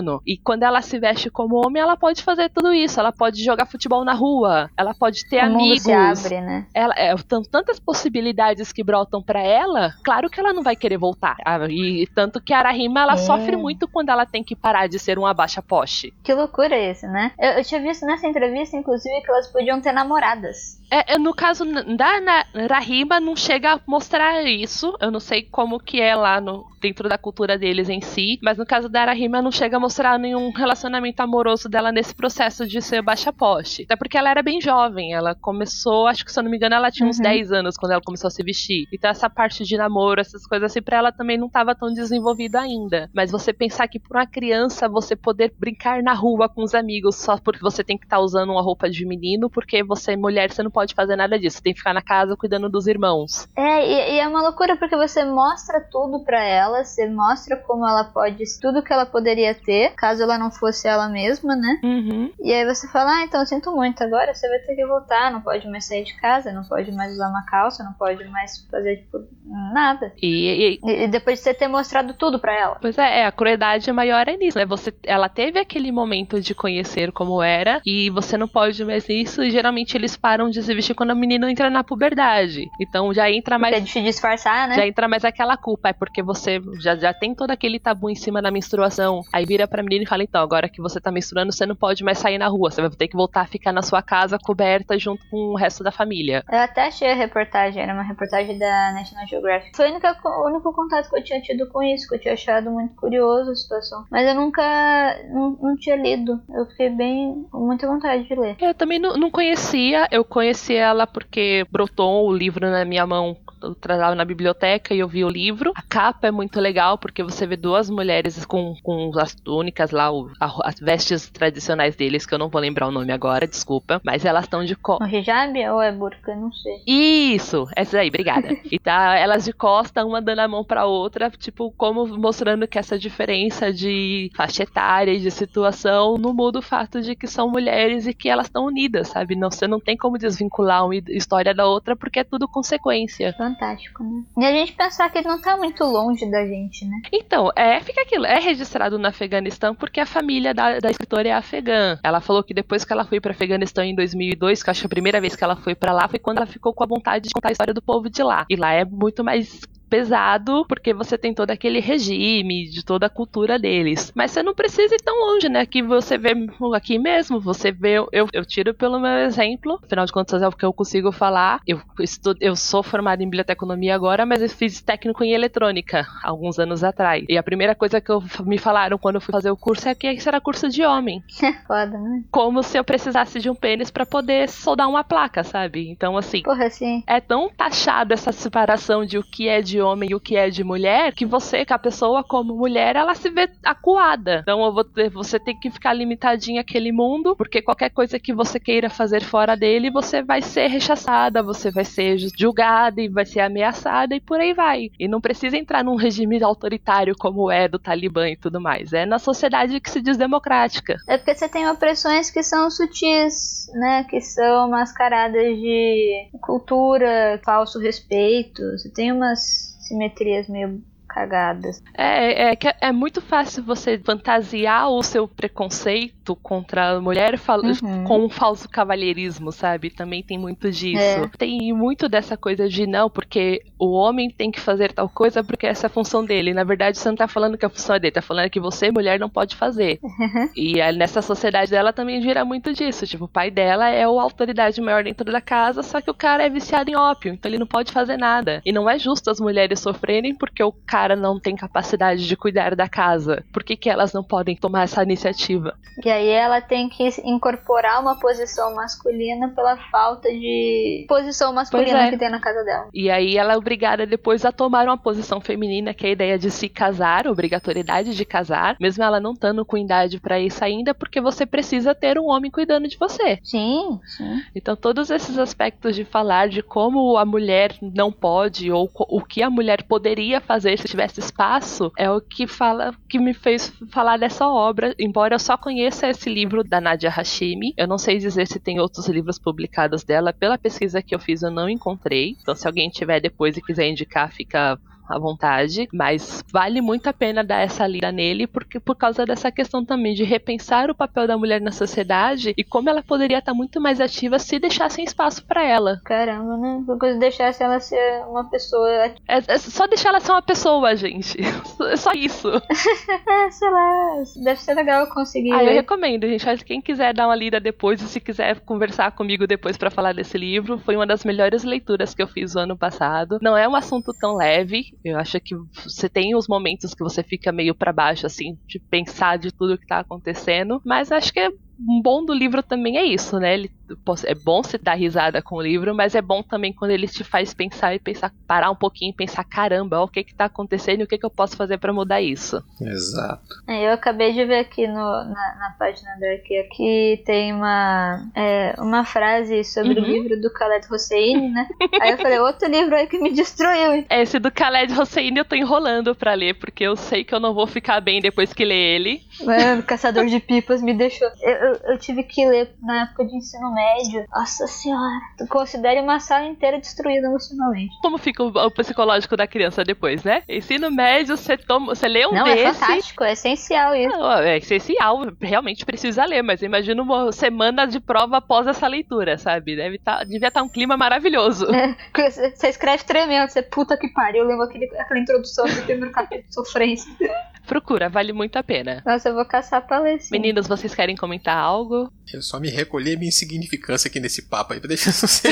humano. E quando ela se veste como homem, ela pode fazer tudo isso. Ela pode jogar futebol na rua, ela pode ter o amigos. Mundo se abre, né? Ela, é, tantas possibilidades que brotam pra ela, claro que ela não vai querer voltar. E tanto que a Arahima, ela é. sofre muito quando ela tem que parar de ser um abaixa-poste. Que loucura isso, né? Eu, eu tinha visto nessa entrevista, inclusive, que elas podiam ter namoradas. É, no caso da Arahima, não chega a mostrar isso. Eu não sei como que é lá no, dentro da cultura deles em si, mas no caso da Arahima não chega a mostrar nenhum relacionamento amoroso dela nesse processo de ser baixa-poste. Até porque ela era bem jovem, ela começou, acho que se eu não me engano, ela tinha uhum. uns dez anos quando ela começou a se vestir. Então essa parte de namoro, essas coisas assim, pra ela também não estava tão desenvolvida ainda. Mas você pensar que pra uma criança você poder brincar na rua com os amigos só porque você tem que estar tá usando uma roupa de menino, porque você é mulher, você não pode fazer nada disso, você tem que ficar na casa cuidando dos irmãos. É, e, e é uma loucura porque você mostra tudo pra ela, você mostra como ela pode, tudo que ela poderia ter, caso ela não fosse ela mesma, né? Uhum. E aí você fala, ah, então eu sinto muito, agora você vai ter que voltar, não pode mais sair de casa, não pode mais usar uma calça, não pode mais fazer, tipo, nada. E, e, e depois de você ter mostrado tudo pra ela. Pois é, é, a crueldade maior é nisso, né? Você, ela teve aquele momento de conhecer como era, e você não pode mais isso, e geralmente eles param de se vestir quando a menina entra na puberdade. Então já entra mais... Porque é de disfarçar, né? Já entra mais aquela culpa, é porque você já, já tem todo aquele tabu em cima da menstruação, aí vira pra menina e fala, então, agora que você tá menstruando, você não pode mais sair na rua, você vai ter que voltar a ficar na sua casa coberta junto com o resto da família. Eu até achei a reportagem, era uma reportagem da National Geographic. Foi o único, o único contato que eu tinha tido com isso, que eu tinha achado muito curioso a situação. Mas eu nunca, não, não tinha lido. Eu fiquei bem, com muita vontade de ler. Eu também não, não conhecia, eu conheci ela porque brotou o livro na minha mão. Eu trazava na biblioteca e eu vi o livro. A capa é muito legal porque você vê duas mulheres com, com as túnicas lá, o, a, as vestes tradicionais deles, que eu não vou lembrar o nome agora, desculpa, mas elas estão de costa. O hijab ou é burca? Não sei. Isso, essa aí, obrigada. E tá elas de costa, uma dando a mão pra outra, tipo, como mostrando que essa diferença de faixa etária e de situação não muda o fato de que são mulheres e que elas estão unidas, sabe? Não, você não tem como desvincular uma história da outra porque é tudo consequência. Fantástico, né? E a gente pensar que ele não tá muito longe da gente, né? Então, é, fica aquilo, é registrado no Afeganistão porque a família da, da escritora é afegã. Ela falou que depois que ela foi pra Afeganistão em dois mil e dois, que eu acho que a primeira vez que ela foi pra lá foi quando ela ficou com a vontade de contar a história do povo de lá. E lá é muito mais pesado, porque você tem todo aquele regime, de toda a cultura deles. Mas você não precisa ir tão longe, né? Que você vê aqui mesmo, você vê, eu, eu tiro pelo meu exemplo, afinal de contas é o que eu consigo falar. Eu, estudo, eu sou formada em biblioteconomia agora, mas eu fiz técnico em eletrônica, alguns anos atrás. E a primeira coisa que eu, me falaram quando eu fui fazer o curso é que isso era curso de homem. Foda, né? Como se eu precisasse de um pênis pra poder soldar uma placa, sabe? Então, assim, Porra, sim. É tão taxado essa separação de o que é de homem e o que é de mulher, que você, que a pessoa como mulher, ela se vê acuada. Então eu vou ter, você tem que ficar limitadinha àquele mundo, porque qualquer coisa que você queira fazer fora dele, você vai ser rechaçada, você vai ser julgada e vai ser ameaçada e por aí vai. E não precisa entrar num regime autoritário como é do Talibã e tudo mais. É na sociedade que se diz democrática. É porque você tem opressões que são sutis, né? Que são mascaradas de cultura, falso respeito. Você tem umas simetrias meio cagadas. É, é, é muito fácil você fantasiar o seu preconceito contra a mulher uhum. com um falso cavalheirismo, sabe? Também tem muito disso. É. Tem muito dessa coisa de não, porque o homem tem que fazer tal coisa porque essa é a função dele. Na verdade, você não tá falando que a função é dele, tá falando que você, mulher, não pode fazer. Uhum. E nessa sociedade dela também gira muito disso. Tipo, o pai dela é a autoridade maior dentro da casa, só que o cara é viciado em ópio, então ele não pode fazer nada. E não é justo as mulheres sofrerem porque o cara não tem capacidade de cuidar da casa. Por que que elas não podem tomar essa iniciativa? E aí ela tem que incorporar uma posição masculina pela falta de posição masculina é. que tem na casa dela. E aí ela é obrigada depois a tomar uma posição feminina, que é a ideia de se casar, obrigatoriedade de casar, mesmo ela não estando com idade pra isso ainda, porque você precisa ter um homem cuidando de você. Sim, sim. Então todos esses aspectos de falar de como a mulher não pode, ou o que a mulher poderia fazer se tivesse espaço, é o que fala, que me fez falar dessa obra, embora eu só conheça esse livro da Nadia Hashimi. Eu não sei dizer se tem outros livros publicados dela, pela pesquisa que eu fiz eu não encontrei, então se alguém tiver depois e quiser indicar, fica à vontade, mas vale muito a pena dar essa lida nele, porque por causa dessa questão também de repensar o papel da mulher na sociedade e como ela poderia estar muito mais ativa se deixassem espaço pra ela. Caramba, né? Porque deixasse ela ser uma pessoa... É, é só deixar ela ser uma pessoa, gente. É só isso. É, sei lá, deve ser legal conseguir. Ah, eu recomendo, gente. Acho que quem quiser dar uma lida depois e se quiser conversar comigo depois pra falar desse livro, foi uma das melhores leituras que eu fiz o ano passado. Não é um assunto tão leve. Eu acho que você tem os momentos que você fica meio pra baixo, assim, de pensar de tudo que tá acontecendo, mas acho que é um bom do livro também é isso, né? Ele, é bom você dar risada com o livro, mas é bom também quando ele te faz pensar e pensar, parar um pouquinho e pensar, caramba, ó, o que que tá acontecendo e o que que eu posso fazer pra mudar isso. Exato. Eu acabei de ver aqui no, na, na página da Arquia que tem uma, é, uma frase sobre uhum. o livro do Khaled Hosseini, né? Aí eu falei, outro livro aí que me destruiu. Esse do Khaled Hosseini eu tô enrolando pra ler, porque eu sei que eu não vou ficar bem depois que ler ele. Mano, Caçador de Pipas me deixou... Eu, eu, eu tive que ler na época de ensino médio. Nossa senhora. Tu considere uma sala inteira destruída emocionalmente. Como fica o, o psicológico da criança depois, né? Ensino médio, você toma, você lê um Não, desse... Não, é fantástico, é essencial isso. Não, é essencial, realmente precisa ler, mas imagina uma semana de prova após essa leitura, sabe? Deve tá, devia estar tá um clima maravilhoso. É, você escreve tremendo, você puta que pariu. Eu lembro aquele, aquela introdução do primeiro capítulo de sofrência. Procura, vale muito a pena. Nossa, eu vou caçar pra ler, sim. Meninos, vocês querem comentar algo? Eu só me recolhi a minha insignificância aqui nesse papo aí, pra deixar você...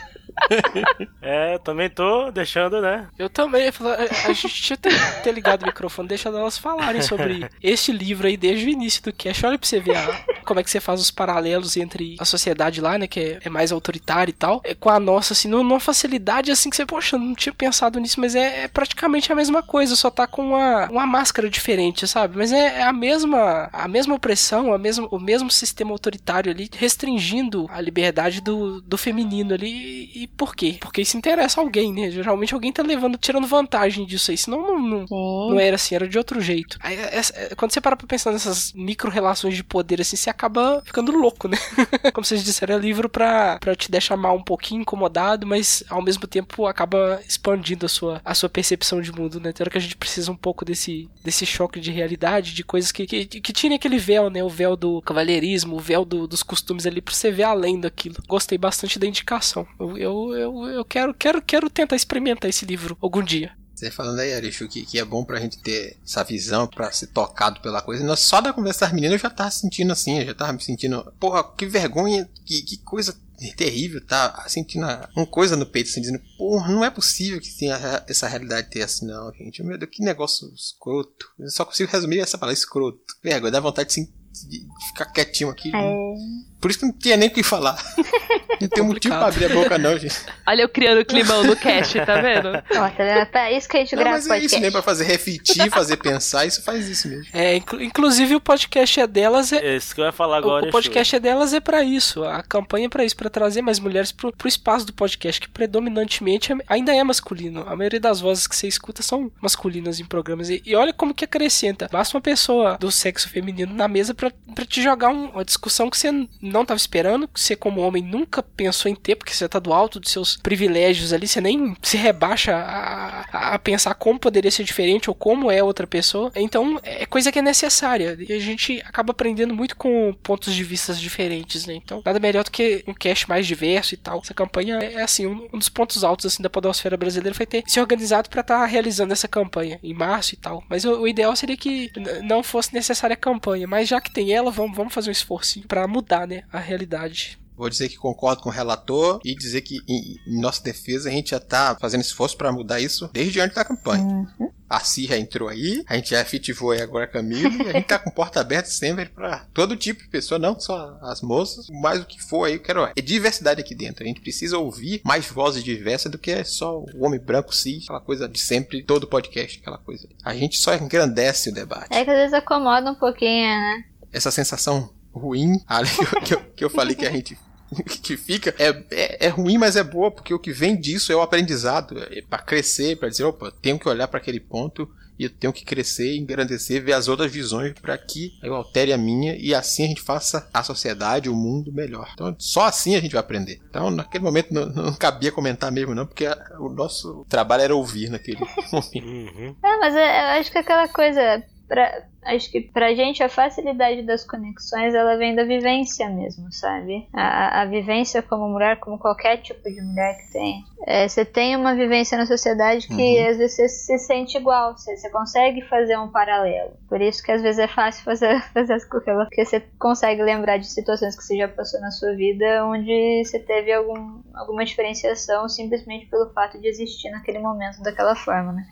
É, eu também tô deixando, né? Eu também, a, a gente tinha que ter ligado o microfone, deixando elas falarem sobre este livro aí desde o início do cast. Olha pra você ver a, como é que você faz os paralelos entre a sociedade lá, né, que é, é mais autoritária e tal, é, com a nossa, assim, numa facilidade assim que você, poxa, não tinha pensado nisso, mas é, é praticamente a mesma coisa, só tá com uma, uma máscara diferente, sabe? Mas é, é a mesma a mesma opressão, a mesma, o mesmo sistema autoritário ali, restringindo a liberdade do, do feminino ali. E por quê? Porque isso interessa alguém, né? Geralmente alguém tá levando, tirando vantagem disso aí, senão não, não, não era assim, era de outro jeito. Aí, é, é, quando você para pra pensar nessas micro-relações de poder, assim, você acaba ficando louco, né? Como vocês disseram, é livro pra, pra te deixar mal um pouquinho, incomodado, mas ao mesmo tempo acaba expandindo a sua, a sua percepção de mundo, né? Tem hora que a gente precisa um pouco desse, desse choque de realidade, de coisas que, que, que tinha aquele véu, né? O véu do cavalheirismo, o véu do, dos costumes ali, pra você ver além daquilo. Gostei bastante da indicação. Eu, eu Eu, eu, eu quero, quero, quero tentar experimentar esse livro algum dia. Você falando aí, Arichu, que, que é bom pra gente ter essa visão, pra ser tocado pela coisa. Nós, só da conversa das meninas eu já tava sentindo assim, eu já tava me sentindo... Porra, que vergonha, que, que coisa terrível, tá? Sentindo uma coisa no peito, assim, dizendo... Porra, não é possível que tenha essa realidade ter assim, não, gente. Meu Deus, que negócio escroto. Eu só consigo resumir essa palavra, escroto. Vergonha, dá vontade de, de ficar quietinho aqui. É... Por isso que não tinha nem o que falar. Não tem motivo pra abrir a boca, não, gente. Olha eu criando climão no cast, tá vendo? Ó, tá vendo? É pra isso que a gente não, grava mas podcast. É isso mesmo, pra fazer refletir, fazer pensar, isso faz isso mesmo. É, inclu- inclusive o podcast é delas. É, é isso que eu ia falar agora. O, o podcast é delas é pra isso. A campanha é pra isso, pra trazer mais mulheres pro, pro espaço do podcast, que predominantemente é, ainda é masculino. A maioria das vozes que você escuta são masculinas em programas. E, e olha como que acrescenta. Basta uma pessoa do sexo feminino na mesa pra, pra te jogar um, uma discussão que você não tava esperando, que você como homem nunca pensou em ter, porque você tá do alto dos seus privilégios ali, você nem se rebaixa a, a pensar como poderia ser diferente ou como é outra pessoa. Então é coisa que é necessária e a gente acaba aprendendo muito com pontos de vista diferentes, né? Então nada melhor do que um cast mais diverso e tal. Essa campanha é assim, um, um dos pontos altos assim da podosfera brasileira foi ter se organizado pra estar tá realizando essa campanha em março e tal. Mas o, o ideal seria que n- não fosse necessária a campanha, mas já que tem ela, vamos, vamos fazer um esforço pra mudar, né, a realidade. Vou dizer que concordo com o relator e dizer que, em, em nossa defesa, a gente já tá fazendo esforço para mudar isso desde antes da campanha. Uhum. A Si já entrou aí, a gente já efetivou aí agora Camilo, e a gente tá com porta aberta sempre para todo tipo de pessoa, não só as moças, mas o que for aí, eu quero é diversidade aqui dentro. A gente precisa ouvir mais vozes diversas do que só o homem branco cis, aquela coisa de sempre, todo podcast, aquela coisa. A gente só engrandece o debate. É que às vezes acomoda um pouquinho, né? Essa sensação ruim, ali que eu, que eu falei que a gente que fica, é, é, é ruim, mas é boa, porque o que vem disso é o aprendizado, é pra crescer, pra dizer, opa, tenho que olhar pra aquele ponto e eu tenho que crescer, engrandecer, ver as outras visões para que eu altere a minha e assim a gente faça a sociedade, o mundo melhor. Então só assim a gente vai aprender. Então naquele momento não, não cabia comentar mesmo não, porque a, o nosso trabalho era ouvir naquele momento. Uhum. É, mas eu, eu acho que aquela coisa... Pra, acho que pra gente a facilidade das conexões ela vem da vivência mesmo, sabe? A, a vivência como mulher, como qualquer tipo de mulher que tem. É, você tem uma vivência na sociedade que uhum. às vezes você se sente igual, você, você consegue fazer um paralelo. Por isso que às vezes é fácil fazer, fazer as coisas, porque você consegue lembrar de situações que você já passou na sua vida onde você teve algum, alguma diferenciação simplesmente pelo fato de existir naquele momento daquela forma, né?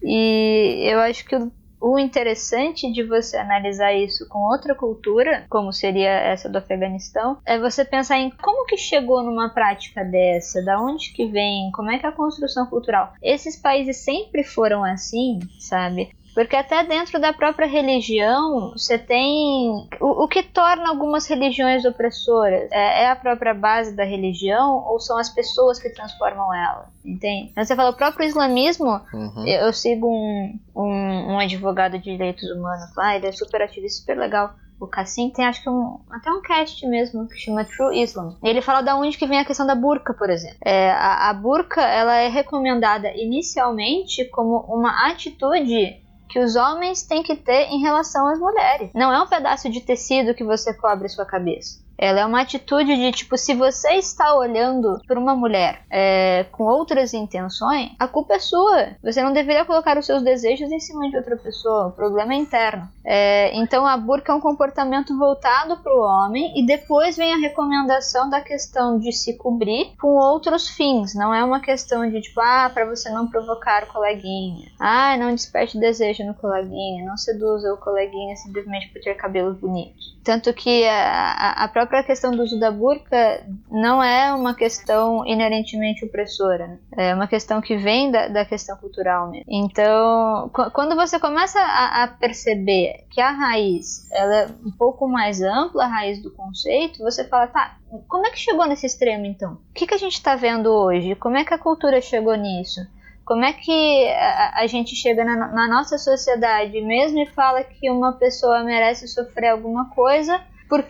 E eu acho que o O interessante de você analisar isso com outra cultura, como seria essa do Afeganistão, é você pensar em como que chegou numa prática dessa, da onde que vem, como é que é a construção cultural. Esses países sempre foram assim, sabe? Porque até dentro da própria religião, você tem... O, o que torna algumas religiões opressoras? É, é a própria base da religião ou são as pessoas que transformam ela? Entende? Então você fala, o próprio islamismo... Uhum. Eu, eu sigo um, um, um advogado de direitos humanos lá, ele é super ativista, super legal. O Cassim tem, acho que um, até um cast mesmo, que chama True Islam. Ele fala da onde que vem a questão da burca, por exemplo. É, a, a burca, ela é recomendada inicialmente como uma atitude que os homens têm que ter em relação às mulheres. Não é um pedaço de tecido que você cobre sua cabeça. Ela é uma atitude de, tipo, se você está olhando para uma mulher é, com outras intenções, a culpa é sua. Você não deveria colocar os seus desejos em cima de outra pessoa. O problema é interno. É, então, a burca é um comportamento voltado para o homem e depois vem a recomendação da questão de se cobrir com outros fins. Não é uma questão de, tipo, ah, para você não provocar o coleguinha. Ah, não desperte desejo no coleguinha. Não seduza o coleguinha simplesmente por ter cabelos bonitos. Tanto que a, a própria questão do uso da burca não é uma questão inerentemente opressora, né? É uma questão que vem da, da questão cultural mesmo. Então, qu- quando você começa a, a perceber que a raiz ela é um pouco mais ampla, a raiz do conceito, você fala, tá, como é que chegou nesse extremo então? O que, que a gente está vendo hoje? Como é que a cultura chegou nisso? Como é que a, a gente chega na, na nossa sociedade mesmo e fala que uma pessoa merece sofrer alguma coisa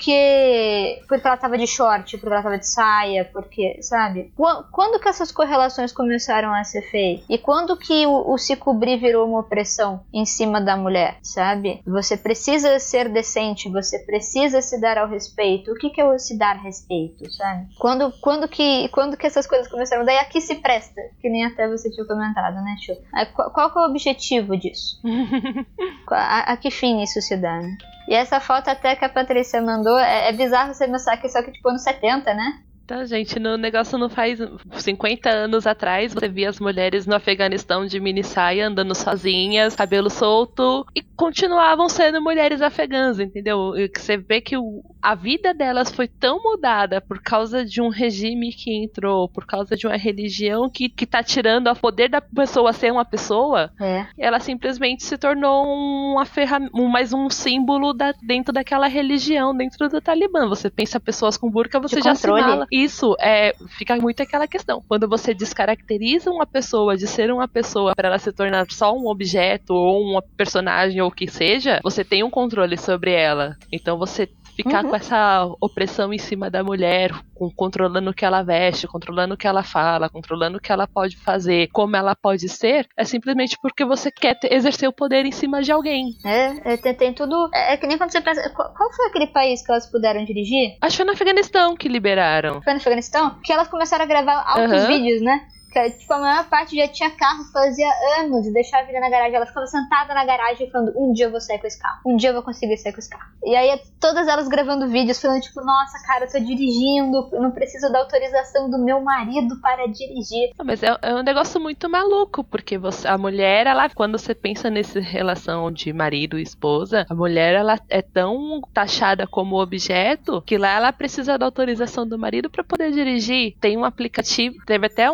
porque, porque ela estava de short, porque ela estava de saia, porque, sabe? Quando que essas correlações começaram a ser feitas? E quando que o, o se cobrir virou uma opressão em cima da mulher, sabe? Você precisa ser decente, você precisa se dar ao respeito. O que que é o se dar respeito, sabe? Quando, quando, que, quando que essas coisas começaram? Daí aqui se presta, que nem até você tinha comentado, né, Chu? Qual, qual que é o objetivo disso? a, a que fim isso se dá, né? E essa foto até que a Patrícia mandou, é, é bizarro você pensar que só que tipo anos setenta, né? Tá, gente, no negócio não faz cinquenta anos atrás, você via as mulheres no Afeganistão de mini saia, andando sozinhas, cabelo solto, e continuavam sendo mulheres afegãs, entendeu? E você vê que o, a vida delas foi tão mudada por causa de um regime que entrou, por causa de uma religião que, que tá tirando o poder da pessoa ser uma pessoa, é. Ela simplesmente se tornou uma ferram- um, mais um símbolo da, dentro daquela religião, dentro do Talibã. Você pensa pessoas com burca, você de já controle. assinala. Isso é, fica muito aquela questão. Quando você descaracteriza uma pessoa de ser uma pessoa para ela se tornar só um objeto ou uma personagem ou o que seja, você tem um controle sobre ela. Então você ficar uhum. com essa opressão em cima da mulher, com, controlando o que ela veste, controlando o que ela fala, controlando o que ela pode fazer, como ela pode ser, é simplesmente porque você quer ter, exercer o poder em cima de alguém. É, é tem, tem tudo... É, é que nem quando você pensa... Qual, qual foi aquele país que elas puderam dirigir? Acho que foi no Afeganistão que liberaram. Foi no Afeganistão? Que elas começaram a gravar altos uhum. vídeos, né? Que, tipo, a maior parte já tinha carro, fazia anos de deixar a vida na garagem. Ela ficava sentada na garagem falando, um dia eu vou sair com esse carro, um dia eu vou conseguir sair com esse carro. E aí todas elas gravando vídeos falando, tipo, nossa, cara, eu tô dirigindo, eu não preciso da autorização do meu marido para dirigir. Não, mas é, é um negócio muito maluco, porque você, a mulher, ela, quando você pensa nessa relação de marido e esposa, a mulher, ela é tão taxada como objeto que lá ela precisa da autorização do marido para poder dirigir. Tem um aplicativo, teve até uma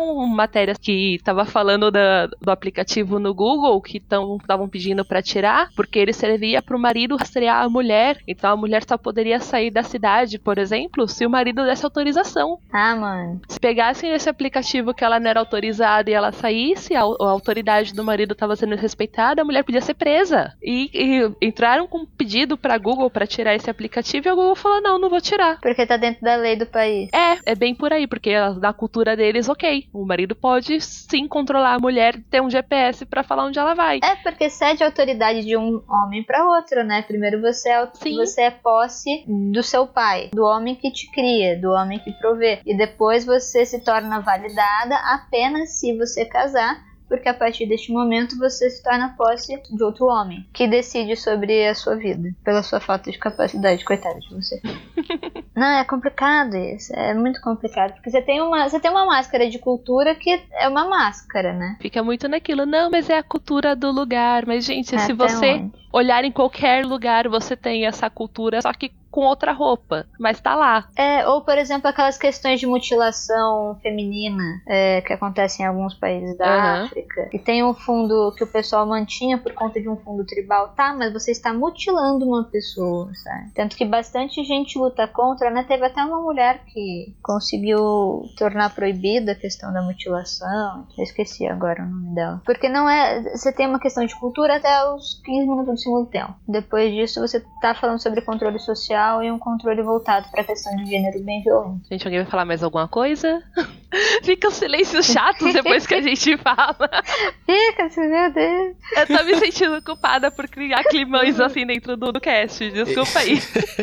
matéria que tava falando da, do aplicativo no Google, que estavam pedindo pra tirar, porque ele servia pro marido rastrear a mulher. Então a mulher só poderia sair da cidade, por exemplo, se o marido desse autorização. Ah, mano. Se pegassem esse aplicativo que ela não era autorizada e ela saísse, a, a autoridade do marido estava sendo respeitada, a mulher podia ser presa. E, e entraram com um pedido pra Google pra tirar esse aplicativo e a Google falou, não, não vou tirar. Porque tá dentro da lei do país. É, é bem por aí, porque na cultura deles, ok, o marido pode sim controlar a mulher, ter um G P S pra falar onde ela vai. É, porque cede a autoridade de um homem pra outro, né? Primeiro você é, você é posse do seu pai, do homem que te cria, do homem que provê. E depois você se torna validada apenas se você casar, porque a partir deste momento você se torna posse de outro homem, que decide sobre a sua vida, pela sua falta de capacidade, coitada de você. Não, é complicado isso, é muito complicado, porque você tem uma, você tem uma máscara de cultura que é uma máscara, né? Fica muito naquilo, não, mas é a cultura do lugar, mas gente, É, se até você onde? olhar em qualquer lugar, você tem essa cultura, só que com outra roupa, mas tá lá. É, ou, por exemplo, aquelas questões de mutilação feminina é, que acontecem em alguns países da Uhum. África. E tem um fundo que o pessoal mantinha por conta de um fundo tribal. Tá, mas você está mutilando uma pessoa, sabe? Tanto que bastante gente luta contra, né? Teve até uma mulher que conseguiu tornar proibida a questão da mutilação. Eu esqueci agora o nome dela. Porque não é... Você tem uma questão de cultura até os quinze minutos do segundo tempo. Depois disso, você tá falando sobre controle social e um controle voltado para a questão de gênero bem violento. Gente, alguém vai falar mais alguma coisa? Fica um silêncio chato depois que a gente fala. Fica, meu Deus. Eu tô me sentindo culpada por criar climões assim dentro do, do cast. Desculpa aí.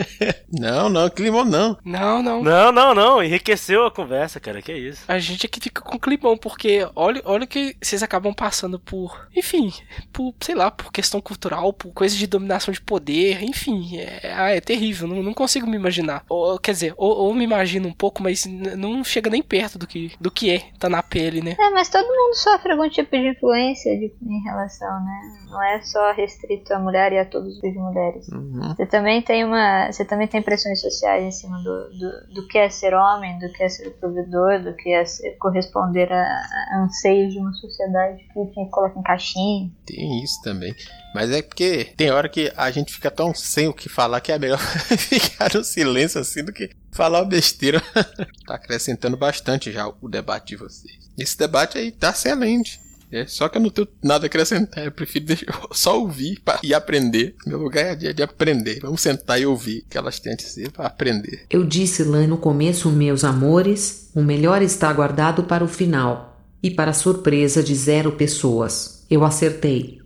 Não, não, climão não. Não, não. Não, não, não. Enriqueceu a conversa, cara. Que isso? A gente aqui fica com climão, porque olha, olha que vocês acabam passando por, enfim, por, sei lá, por questão cultural, por coisa de dominação de poder, enfim, é, ah, é terrível, não, não consigo me imaginar. Ou, quer dizer, ou, ou me imagino um pouco, mas n- não chega nem perto do que, do que é, tá na pele, né? É, mas todo mundo sofre algum tipo de influência de, em relação, né? Não é só restrito à mulher e a todos os tipos de mulheres. Uhum. Você também tem uma, você também tem pressões sociais em cima do, do, do que é ser homem, do que é ser provedor, do que é ser, corresponder a, a anseios de uma sociedade que te coloca em caixinha. Tem isso também. Mas é porque tem hora que a gente fica tão sem o que falar que é melhor ficar no silêncio assim do que falar uma besteira. Tá acrescentando bastante já o debate de vocês. Esse debate aí tá excelente. É, só que eu não tenho nada a acrescentar. Eu prefiro deixar, só ouvir pra, e aprender. Meu lugar é de, de aprender. Vamos sentar e ouvir o que elas têm a dizer pra aprender. Eu disse lá no começo, meus amores, o melhor está guardado para o final. E para surpresa de zero pessoas, eu acertei.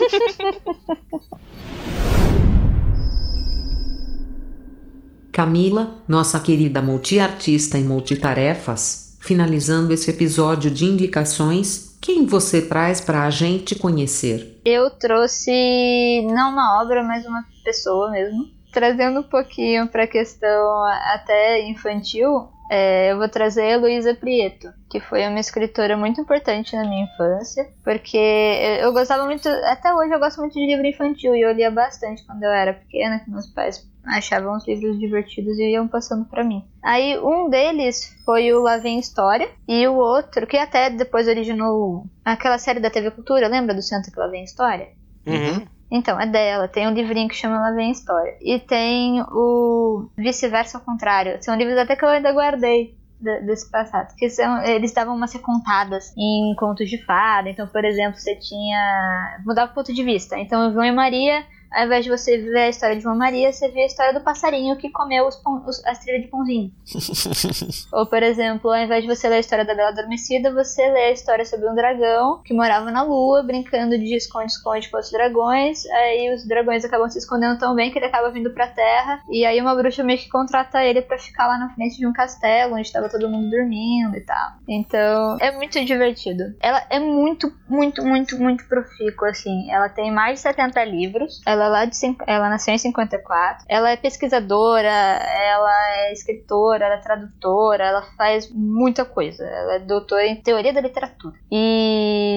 Camila, nossa querida multiartista e multitarefas, finalizando esse episódio de indicações, quem você traz para a gente conhecer? Eu trouxe não uma obra, mas uma pessoa mesmo. Trazendo um pouquinho para a questão até infantil, é, eu vou trazer a Heloísa Prieto, que foi uma escritora muito importante na minha infância, porque eu gostava muito, até hoje eu gosto muito de livro infantil, e eu lia bastante quando eu era pequena, que meus pais achavam os livros divertidos e iam passando pra mim. Aí um deles foi o Lá Vem História, e o outro, que até depois originou aquela série da T V Cultura, lembra do Santa que Lá Vem História? Uhum. Então, é dela. Tem um livrinho que chama Lá Vem História. E tem o Vice-Versa ao Contrário. São livros até que eu ainda guardei de, desse passado. Que são, eles davam umas recontadas em contos de fada. Então, por exemplo, você tinha... mudava o ponto de vista. Então, João e Maria... Ao invés de você ver a história de João Maria, você vê a história do passarinho que comeu os pão, os, as trilhas de pãozinho. Ou, por exemplo, ao invés de você ler a história da Bela Adormecida, você lê a história sobre um dragão que morava na lua, brincando de esconde-esconde com os dragões. Aí os dragões acabam se escondendo tão bem que ele acaba vindo pra terra. E aí uma bruxa meio que contrata ele pra ficar lá na frente de um castelo, onde estava todo mundo dormindo e tal. Então, é muito divertido. Ela é muito, muito, muito, muito profícua, assim. Ela tem mais de setenta livros. Ela, é lá de, ela nasceu em cinquenta e quatro. Ela é pesquisadora, ela é escritora, ela é tradutora, ela faz muita coisa. Ela é doutora em teoria da literatura. E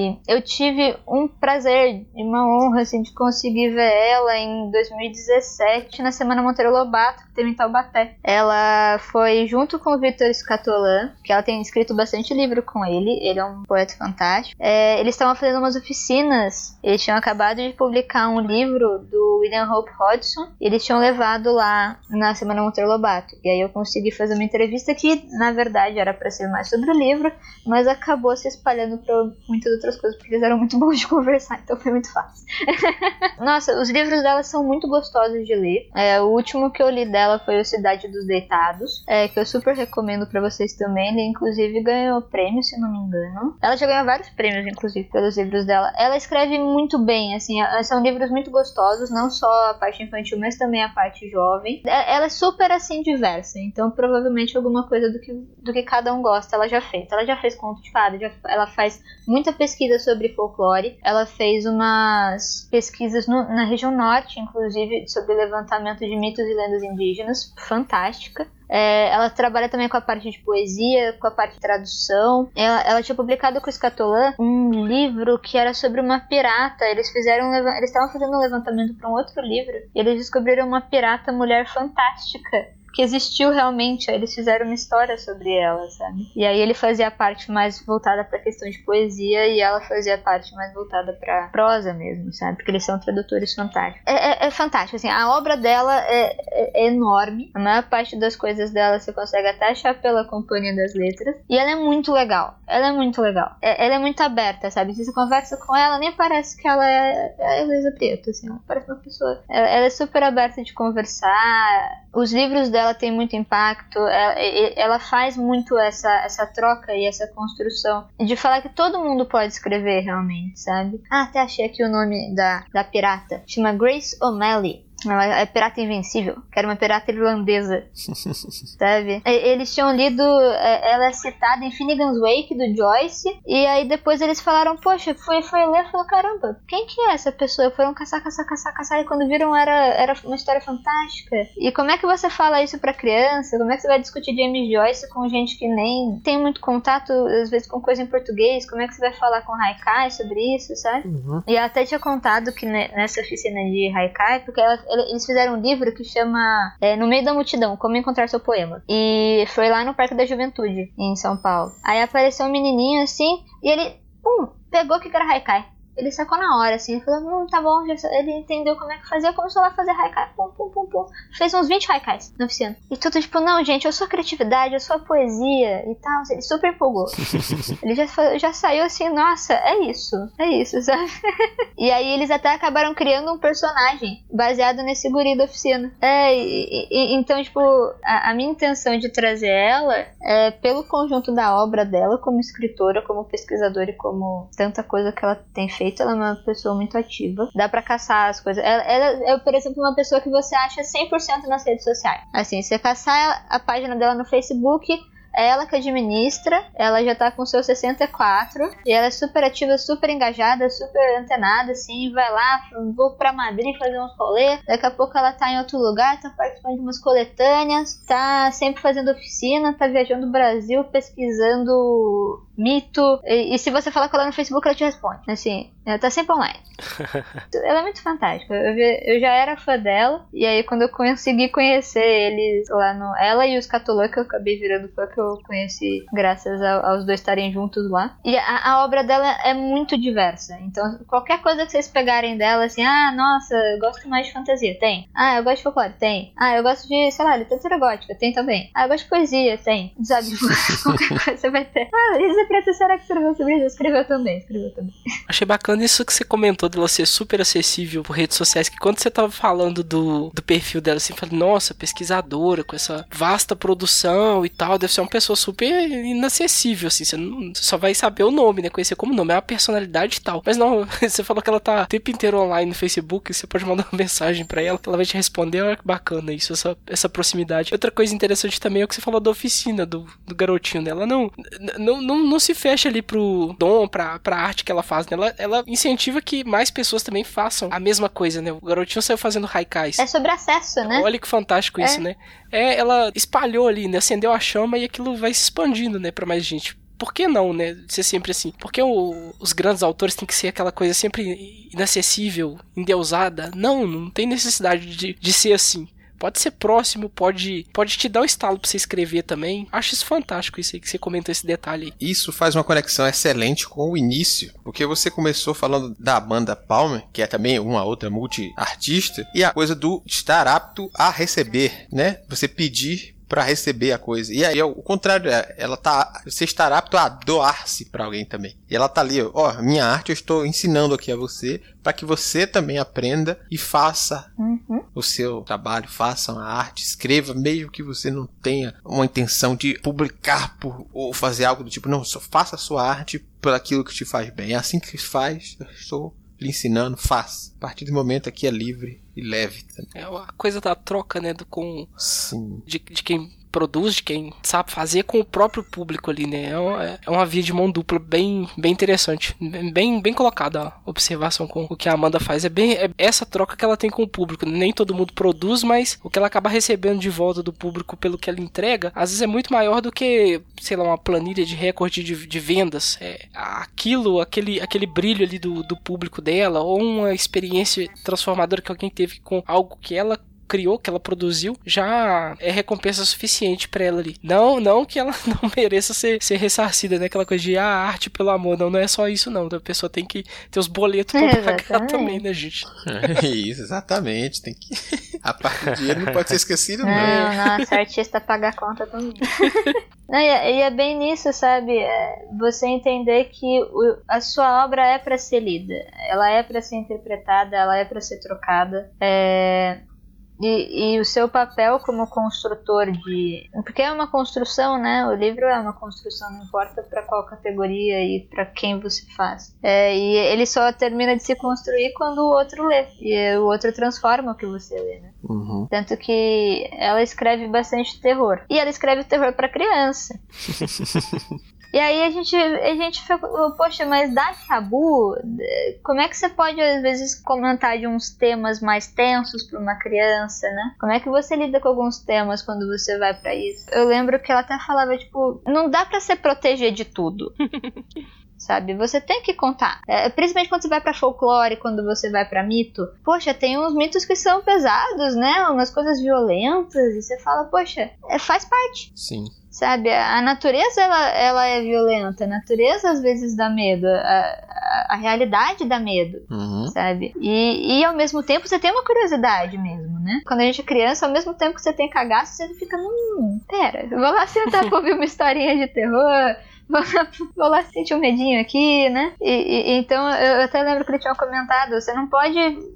E eu tive um prazer e uma honra, assim, de conseguir ver ela em dois mil e dezessete, na Semana Monteiro Lobato, que teve em Taubaté. Ela foi junto com o Victor Scatolan, que ela tem escrito bastante livro com ele, ele é um poeta fantástico. É, eles estavam fazendo umas oficinas, eles tinham acabado de publicar um livro do William Hope Hodgson, e eles tinham levado lá na Semana Monteiro Lobato. E aí eu consegui fazer uma entrevista que, na verdade, era para ser mais sobre o livro, mas acabou se espalhando para muitas outras coisas, porque eles eram muito bons de conversar, então foi muito fácil. Nossa, os livros dela são muito gostosos de ler. É, o último que eu li dela foi o Cidade dos Deitados, é, que eu super recomendo para vocês também. Ele, inclusive, ganhou prêmio, se não me engano. Ela já ganhou vários prêmios, inclusive, pelos livros dela. Ela escreve muito bem, assim, são livros muito gostosos, não só a parte infantil, mas também a parte jovem. Ela é super, assim, diversa, então provavelmente alguma coisa do que, do que cada um gosta ela já fez. Ela já fez conto de fada, já, ela faz muita pesquisa sobre folclore, ela fez umas pesquisas no, na região norte, inclusive, sobre levantamento de mitos e lendas indígenas, fantástica. É, ela trabalha também com a parte de poesia, com a parte de tradução. Ela, ela tinha publicado com o Scatolan um livro que era sobre uma pirata. Eles fizeram, eles estavam fazendo um levantamento para um outro livro e eles descobriram uma pirata mulher fantástica que existiu realmente. Aí eles fizeram uma história sobre ela, sabe? E aí ele fazia a parte mais voltada pra questão de poesia e ela fazia a parte mais voltada pra prosa mesmo, sabe? Porque eles são tradutores fantásticos. É, é, é fantástico, assim, a obra dela é, é, é enorme. A maior parte das coisas dela você consegue até achar pela Companhia das Letras. E ela é muito legal. Ela é muito legal. É, ela é muito aberta, sabe? Se você conversa com ela, nem parece que ela é, é a Heloísa Prieto, assim. Ela parece uma pessoa... Ela, ela é super aberta de conversar. Os livros dela ela tem muito impacto, ela, ela faz muito essa, essa troca e essa construção de falar que todo mundo pode escrever realmente, sabe? Ah, até achei aqui o nome da, da pirata, chama Grace O'Malley. Ela é pirata invencível, que era uma pirata irlandesa, sabe? Eles tinham lido, ela é citada em Finnegan's Wake, do Joyce, e aí depois eles falaram, poxa, foi, foi ler e falou, caramba, quem que é essa pessoa? Foram caçar, caçar, caçar, caçar, e quando viram era, era uma história fantástica. E como é que você fala isso pra criança? Como é que você vai discutir James Joyce com gente que nem tem muito contato, às vezes, com coisa em português? Como é que você vai falar com Haikai sobre isso, sabe? Uhum. E ela até tinha contado que nessa oficina de Haikai, porque ela eles fizeram um livro que chama é, No Meio da Multidão, Como Encontrar Seu Poema. E foi lá no Parque da Juventude, em São Paulo. Aí apareceu um menininho assim, e ele, pum, pegou que era Haikai. Ele sacou na hora, assim, ele falou, hum, tá bom, já... ele entendeu como é que fazia, começou lá a fazer haikai, pum, pum, pum, pum. Fez uns vinte haikais na oficina. E tudo tipo, não, gente, eu sou criatividade, eu sou a poesia e tal. Ele super empolgou. Ele já, já saiu assim, nossa, é isso, é isso, sabe? E aí eles até acabaram criando um personagem baseado nesse guri da oficina. É, e, e, então, tipo, a, a minha intenção de trazer ela é pelo conjunto da obra dela, como escritora, como pesquisadora e como tanta coisa que ela tem feito. Ela é uma pessoa muito ativa. Dá pra caçar as coisas. Ela, ela é, por exemplo, uma pessoa que você acha cem por cento nas redes sociais. Assim, você caçar a página dela no Facebook, é ela que administra, ela já tá com seus sessenta e quatro, e ela é super ativa, super engajada, super antenada, assim, vai lá, vou pra Madrid fazer uns rolê, daqui a pouco ela tá em outro lugar, tá participando de umas coletâneas, tá sempre fazendo oficina, tá viajando o Brasil, pesquisando mito, e, e se você falar com ela no Facebook, ela te responde, assim, ela tá sempre online. Ela é muito fantástica, eu, eu já era fã dela, e aí quando eu consegui conhecer eles lá no... Ela e o Scatolan, que eu acabei virando fã, que eu conheci graças a, aos dois estarem juntos lá. E a, a obra dela é muito diversa. Então, qualquer coisa que vocês pegarem dela, assim, ah, nossa, eu gosto mais de fantasia, tem. Ah, eu gosto de folclore, tem. Ah, eu gosto de, sei lá, literatura gótica, tem também. Ah, eu gosto de poesia, tem. Sabe? Qualquer coisa você vai ter. Ah, Elisa Preta, será que escreveu sobre isso? Escreveu também, escreveu também. Achei bacana isso que você comentou dela ser super acessível por redes sociais, que quando você tava falando do, do perfil dela, assim, falei, nossa, pesquisadora, com essa vasta produção e tal, deve ser uma pessoa super inacessível, assim, você, não, você só vai saber o nome, né, conhecer como nome, é a personalidade e tal, mas não, você falou que ela tá o tempo inteiro online no Facebook, você pode mandar uma mensagem pra ela, que ela vai te responder, olha que bacana isso, essa, essa proximidade. Outra coisa interessante também é o que você falou da oficina do, do garotinho dela, não, não, não, não se fecha ali pro dom, pra, pra arte que ela faz, né, ela, ela incentiva que mais pessoas também façam a mesma coisa, né, o garotinho saiu fazendo haikais. É sobre acesso, né? Olha que fantástico isso, é. né? É, ela espalhou ali, né, acendeu a chama e aquilo vai se expandindo, né, pra mais gente. por que não, né? Ser sempre assim. Porque o, os grandes autores têm que ser aquela coisa sempre inacessível, endeusada. Não, não tem necessidade de, de ser assim. Pode ser próximo, pode, pode te dar um estalo pra você escrever também. Acho isso fantástico, isso aí que você comentou, esse detalhe aí. Isso faz uma conexão excelente com o início, porque você começou falando da Amanda Palmer, que é também uma outra multi-artista, e a coisa do estar apto a receber, né? Você pedir pra receber a coisa. E aí, é o contrário, ela tá, você estar apto a doar-se pra alguém também. E ela tá ali, ó, minha arte eu estou ensinando aqui a você, para que você também aprenda e faça uhum. o seu trabalho, faça uma arte, escreva, mesmo que você não tenha uma intenção de publicar por, ou fazer algo do tipo, não, só faça a sua arte por aquilo que te faz bem. É assim que faz, eu estou lhe ensinando, faça. A partir do momento aqui é livre e leve. É a coisa da troca, né, do, com, Sim. De, de quem produz, de quem sabe fazer com o próprio público ali, né? É uma, é uma via de mão dupla bem, bem interessante. Bem, bem colocada a observação com o que a Amanda faz. É bem é essa troca que ela tem com o público. Nem todo mundo produz, mas o que ela acaba recebendo de volta do público pelo que ela entrega, às vezes é muito maior do que, sei lá, uma planilha de recorde de, de vendas. É, aquilo, aquele, aquele brilho ali do, do público dela, ou uma experiência transformadora que alguém teve com algo que ela criou, que ela produziu, já é recompensa suficiente pra ela ali. Não, não que ela não mereça ser, ser ressarcida, né? Aquela coisa de ah, arte pelo amor. Não, não é só isso, não. A pessoa tem que ter os boletos pra Exatamente. pagar também, né, gente? Isso, exatamente. Tem que... A parte do dinheiro não pode ser esquecido, não. Não, nossa, artista paga a conta também. Não, e, é, e é bem nisso, sabe? É você entender que o, a sua obra é pra ser lida. Ela é pra ser interpretada, ela é pra ser trocada. É... E, e o seu papel como construtor de... Porque é uma construção, né? O livro é uma construção, não importa para qual categoria e para quem você faz. É, e ele só termina de se construir quando o outro lê. E o outro transforma o que você lê, né? Uhum. Tanto que ela escreve bastante terror. E ela escreve terror para criança. E aí a gente, a gente ficou, poxa, mas dá tabu? Como é que você pode, às vezes, comentar de uns temas mais tensos para uma criança, né? Como é que você lida com alguns temas quando você vai pra isso? Eu lembro que ela até falava, tipo, não dá pra se proteger de tudo. Sabe, você tem que contar, é, principalmente quando você vai pra folclore, quando você vai pra mito. Poxa, tem uns mitos que são pesados, né, umas coisas violentas, e você fala, poxa, é, faz parte. Sim. Sabe, a natureza ela, ela é violenta, a natureza às vezes dá medo, a, a, a realidade dá medo, uhum. sabe? E, e ao mesmo tempo você tem uma curiosidade mesmo, né? Quando a gente é criança, ao mesmo tempo que você tem cagaço, você fica, hum, pera, vou lá sentar pra ouvir uma historinha de terror, vou lá, vou lá sentir um medinho aqui, né? E, e, então eu até lembro que ele tinha comentado, você não pode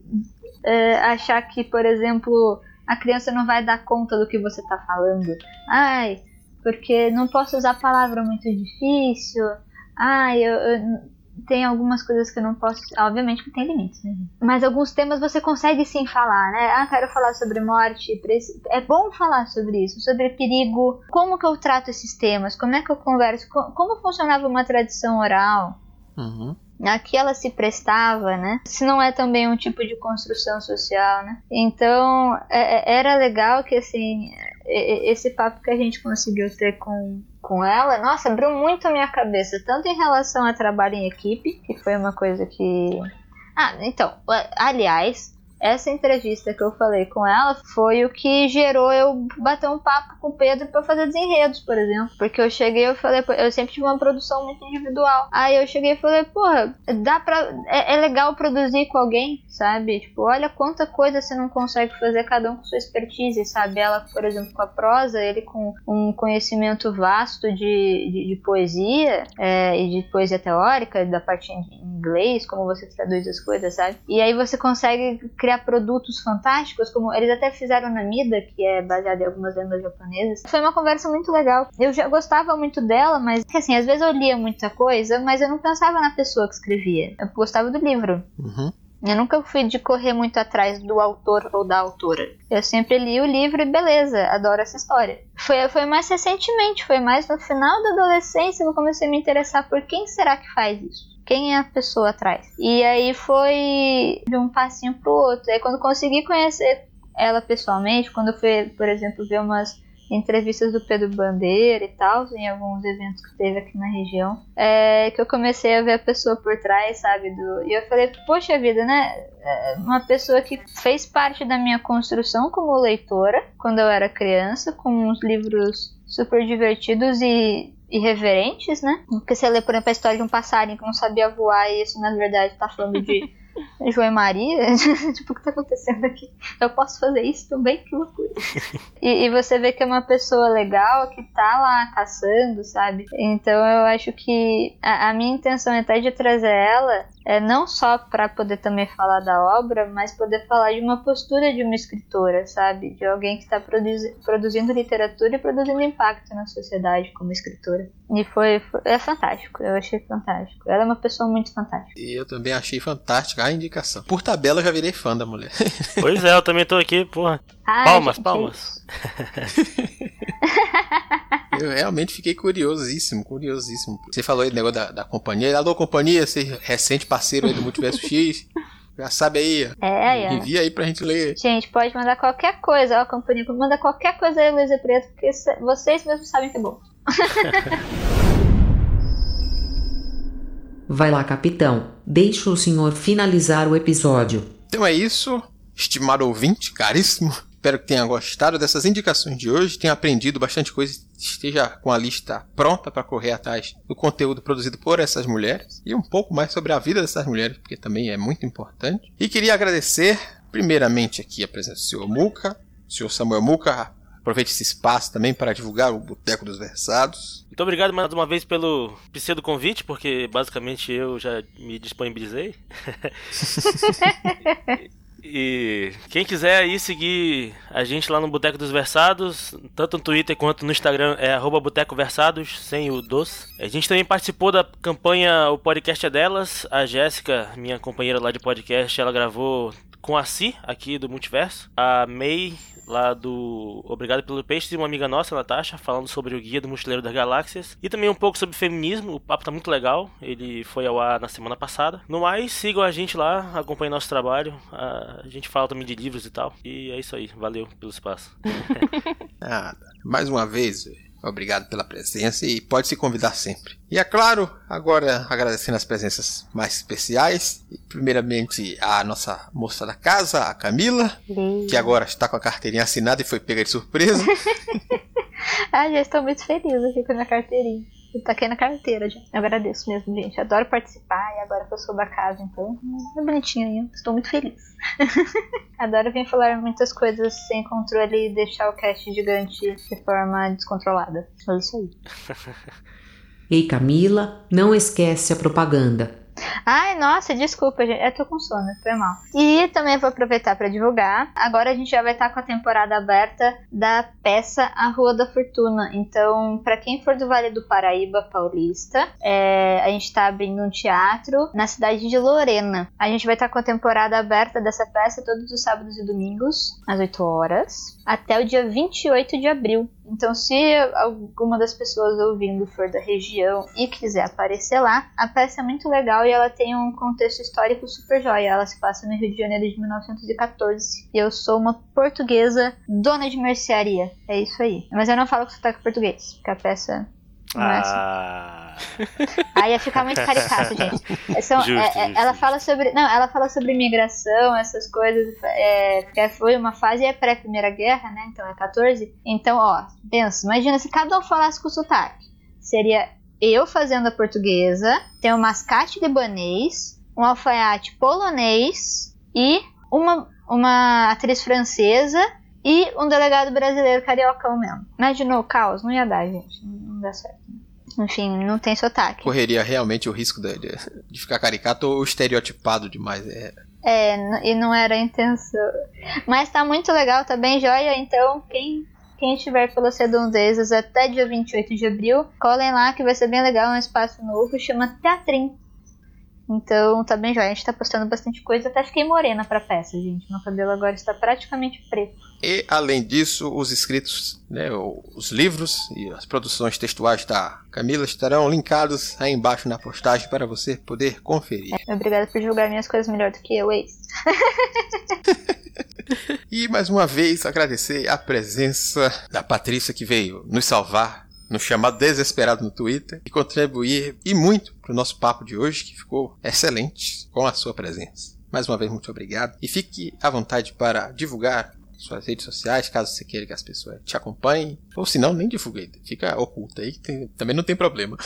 é, achar que, por exemplo, a criança não vai dar conta do que você tá falando. Ai... porque não posso usar palavra muito difícil. Ah, eu, eu tem algumas coisas que eu não posso... Obviamente que tem limites, né? Mas alguns temas você consegue sim falar, né? Ah, quero falar sobre morte. É bom falar sobre isso, sobre perigo. Como que eu trato esses temas? Como é que eu converso? Como funcionava uma tradição oral? Uhum. Aqui ela se prestava, né? Se não é também um tipo de construção social, né? Então, é, era legal que, assim... esse papo que a gente conseguiu ter com, com ela, nossa, abriu muito a minha cabeça, tanto em relação a trabalho em equipe, que foi uma coisa que... Ah, então, aliás, essa entrevista que eu falei com ela foi o que gerou eu bater um papo com o Pedro pra fazer desenredos, por exemplo. Porque eu cheguei e falei, eu sempre tive uma produção muito individual. Aí eu cheguei e falei, porra, dá pra... É, é legal produzir com alguém, sabe? Tipo, olha quanta coisa você não consegue fazer, cada um com sua expertise, sabe? Ela, por exemplo, com a prosa, ele com um conhecimento vasto de, de, de poesia, é, e de poesia teórica, da parte em inglês, como você traduz as coisas, sabe? E aí você consegue criar produtos fantásticos, como eles até fizeram na Mida, que é baseada em algumas lendas japonesas. Foi uma conversa muito legal. Eu já gostava muito dela, mas assim, às vezes eu lia muita coisa, mas eu não pensava na pessoa que escrevia. Eu gostava do livro. Uhum. Eu nunca fui de correr muito atrás do autor ou da autora. Eu sempre li o livro e beleza, adoro essa história. Foi, foi mais recentemente, foi mais no final da adolescência que eu comecei a me interessar por quem será que faz isso. Quem é a pessoa atrás? E aí foi de um passinho pro outro. Aí quando consegui conhecer ela pessoalmente, quando eu fui, por exemplo, ver umas entrevistas do Pedro Bandeira e tal, em alguns eventos que teve aqui na região, é, que eu comecei a ver a pessoa por trás, sabe? Do, e eu falei, poxa vida, né? Uma pessoa que fez parte da minha construção como leitora, quando eu era criança, com uns livros super divertidos e irreverentes, né? Porque você lê, por exemplo, a história de um passarinho que não sabia voar e isso, na verdade, tá falando de João e Maria. Tipo, o que tá acontecendo aqui? Eu posso fazer isso também? Que loucura. E, e você vê que é uma pessoa legal que tá lá caçando, sabe? Então eu acho que a, a minha intenção é até de trazer ela é não só para poder também falar da obra, mas poder falar de uma postura de uma escritora, sabe? De alguém que está produzi- produzindo literatura e produzindo impacto na sociedade como escritora. E foi, foi é fantástico, eu achei fantástico. Ela é uma pessoa muito fantástica. E eu também achei fantástica a indicação. Por tabela eu já virei fã da mulher. Pois é, eu também tô aqui, porra. Ai, palmas, gente, palmas. Eu realmente fiquei curiosíssimo, curiosíssimo. Você falou aí do negócio da, da companhia. Alô, companhia, você recente parceiro aí do Multiverso X. Já sabe aí. É, é. Envia aí pra gente ler. Gente, pode mandar qualquer coisa, ó, companhia. Manda qualquer coisa aí, Luísa Preto, porque vocês mesmos sabem que é bom. Vai lá, capitão. Deixa o senhor finalizar o episódio. Então é isso, estimado ouvinte, caríssimo. Espero que tenha gostado dessas indicações de hoje, tenha aprendido bastante coisa, esteja com a lista pronta para correr atrás do conteúdo produzido por essas mulheres e um pouco mais sobre a vida dessas mulheres, porque também é muito importante. E queria agradecer, primeiramente, aqui a presença do senhor Muca, o senhor Samuel Muca. Aproveite esse espaço também para divulgar o Boteco dos Versados. Muito obrigado mais uma vez pelo pseudo convite, porque basicamente eu já me disponibilizei. E quem quiser aí seguir a gente lá no Boteco dos Versados, tanto no Twitter quanto no Instagram, é arroba Boteco Versados, sem o doce. A gente também participou da campanha O Podcast é Delas. A Jéssica, minha companheira lá de podcast, ela gravou com a Si, aqui do Multiverso. A May, lá do Obrigado pelo Peixe, e uma amiga nossa, Natasha, falando sobre o Guia do Mochileiro das Galáxias. E também um pouco sobre feminismo, o papo tá muito legal, ele foi ao ar na semana passada. No mais, sigam a gente lá, acompanhem nosso trabalho, a gente fala também de livros e tal. E é isso aí, valeu pelo espaço. Nada. Mais uma vez, obrigado pela presença e pode se convidar sempre. E é claro, agora agradecendo as presenças mais especiais. Primeiramente a nossa moça da casa, a Camila, Sim. que agora está com a carteirinha assinada e foi pega de surpresa. Ah, já estou muito feliz aqui com a minha carteirinha. Eu taquei na carteira já. Eu agradeço mesmo, gente. Adoro participar e agora que eu sou da casa, então é bonitinho aí. Estou muito feliz. Adoro vir falar muitas coisas sem controle e deixar o cast gigante de forma descontrolada. É isso aí. Ei, Camila, não esquece a propaganda. Ai, nossa, desculpa, gente. Eu tô com sono, foi mal. E também vou aproveitar para divulgar. Agora a gente já vai estar com a temporada aberta da peça A Rua da Fortuna. Então, para quem for do Vale do Paraíba Paulista, é, a gente tá abrindo um teatro na cidade de Lorena. A gente vai estar com a temporada aberta dessa peça todos os sábados e domingos, às oito horas, até o dia vinte e oito de abril. Então, se alguma das pessoas ouvindo for da região e quiser aparecer lá, a peça é muito legal e ela tem um contexto histórico super jóia. Ela se passa no Rio de Janeiro de mil novecentos e catorze. E eu sou uma portuguesa dona de mercearia. É isso aí. Mas eu não falo com sotaque português, porque a peça não é assim. Ah. Aí ia ficar muito caricato, gente. São, justo, é, justo, ela justo. fala sobre. Não, ela fala sobre imigração, essas coisas. É, porque foi uma fase é pré-Primeira Guerra, né? Então é catorze. Então, ó, pensa, imagina se cada um falasse com sotaque. Seria eu fazendo a portuguesa, tem um mascate libanês, um alfaiate polonês e uma, uma atriz francesa e um delegado brasileiro cariocão mesmo. Imaginou o caos? Não ia dar, gente. Não dá certo. Enfim, não tem sotaque. Correria realmente o risco de, de ficar caricato ou estereotipado demais. É. É, e não era a intenção. Mas tá muito legal, tá bem jóia. Então, quem, quem estiver pelas redondezas até dia vinte e oito de abril, colhem lá que vai ser bem legal. É um espaço novo, chama Teatrim. Então, tá bem jóia. A gente tá postando bastante coisa. Até fiquei morena pra peça, gente. Meu cabelo agora está praticamente preto. E, além disso, os escritos, né, os livros e as produções textuais da Camila estarão linkados aí embaixo na postagem para você poder conferir. É, obrigada por divulgar minhas coisas melhor do que eu, ex. E mais uma vez agradecer a presença da Patrícia, que veio nos salvar no chamado desesperado no Twitter e contribuir e muito para o nosso papo de hoje, que ficou excelente com a sua presença. Mais uma vez, muito obrigado. E fique à vontade para divulgar suas redes sociais, caso você queira que as pessoas te acompanhem. Ou se não, nem divulgue. Fica oculta aí, que tem, também não tem problema.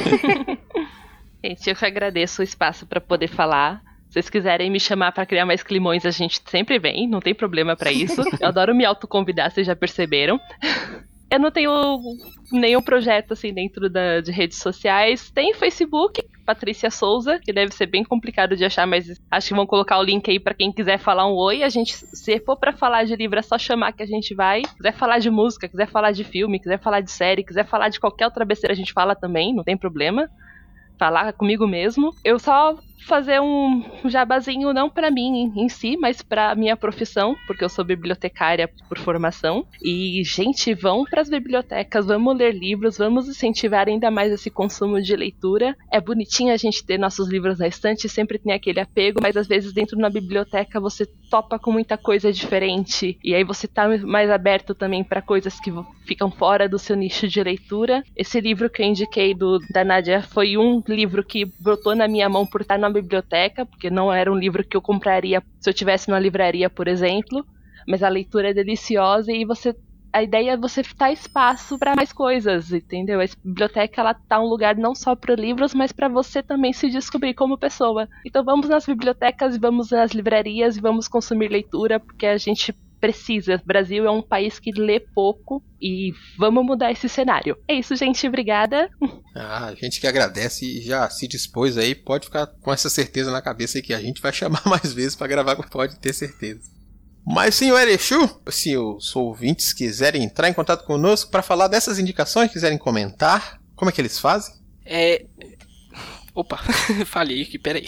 Gente, eu que agradeço o espaço para poder falar. Se vocês quiserem me chamar para criar mais climões, a gente sempre vem, não tem problema para isso. Eu adoro me autoconvidar, vocês já perceberam. Eu não tenho nenhum projeto assim dentro da, de redes sociais. Tem Facebook, Patrícia Souza, que deve ser bem complicado de achar, mas acho que vão colocar o link aí pra quem quiser falar um oi. A gente, se for pra falar de livro, é só chamar que a gente vai. Quiser falar de música, quiser falar de filme, quiser falar de série, quiser falar de qualquer outra besteira, a gente fala também, não tem problema. Falar comigo mesmo. Eu só fazer um jabazinho não pra mim em si, mas pra minha profissão, porque eu sou bibliotecária por formação. E, gente, vão pras bibliotecas, vamos ler livros, vamos incentivar ainda mais esse consumo de leitura. É bonitinho a gente ter nossos livros na estante, sempre tem aquele apego, mas às vezes dentro da biblioteca você topa com muita coisa diferente, e aí você tá mais aberto também pra coisas que ficam fora do seu nicho de leitura. Esse livro que eu indiquei do, da Nádia foi um livro que brotou na minha mão por estar na biblioteca, porque não era um livro que eu compraria se eu tivesse numa livraria, por exemplo, mas a leitura é deliciosa e você, a ideia é você dar espaço para mais coisas, entendeu? A biblioteca, ela tá um lugar não só para livros, mas para você também se descobrir como pessoa. Então vamos nas bibliotecas, vamos nas livrarias e vamos consumir leitura, porque a gente precisa. O Brasil é um país que lê pouco e vamos mudar esse cenário. É isso, gente. Obrigada. Ah, a gente que agradece e já se dispôs aí. Pode ficar com essa certeza na cabeça aí que a gente vai chamar mais vezes para gravar, pode ter certeza. Mas, senhor Erechú, se os ouvintes quiserem entrar em contato conosco para falar dessas indicações, quiserem comentar, como é que eles fazem? É... Opa, falhei aqui, peraí.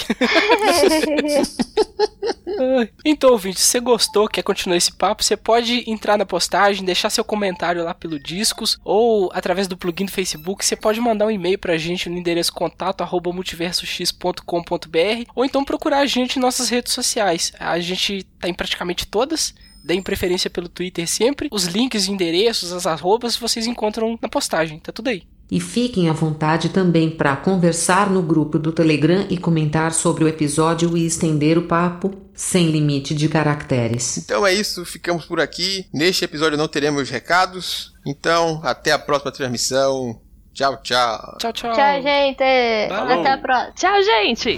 Então, ouvinte, se você gostou, quer continuar esse papo, você pode entrar na postagem, deixar seu comentário lá pelo Discos, ou através do plugin do Facebook, você pode mandar um e-mail pra gente no endereço contato arroba multiversox ponto com ponto br, ou então procurar a gente em nossas redes sociais. A gente tá em praticamente todas. Deem preferência pelo Twitter sempre. Os links e endereços, as arrobas, vocês encontram na postagem, tá tudo aí. E fiquem à vontade também para conversar no grupo do Telegram e comentar sobre o episódio e estender o papo, sem limite de caracteres. Então é isso, ficamos por aqui. Neste episódio não teremos recados. Então, até a próxima transmissão. Tchau, tchau. Tchau, tchau. Tchau, gente. Valeu. Até a próxima. Tchau, gente.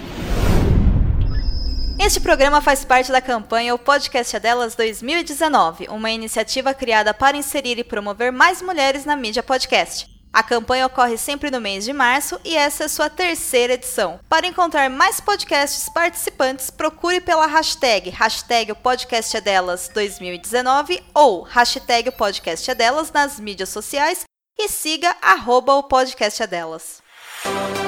Este programa faz parte da campanha O Podcast é Delas dois mil e dezenove, uma iniciativa criada para inserir e promover mais mulheres na mídia podcast. A campanha ocorre sempre no mês de março e essa é sua terceira edição. Para encontrar mais podcasts participantes, procure pela hashtag, hashtag O Podcast é Delas dois mil e dezenove ou hashtag O Podcast é Delas nas mídias sociais e siga arroba O Podcast é Delas.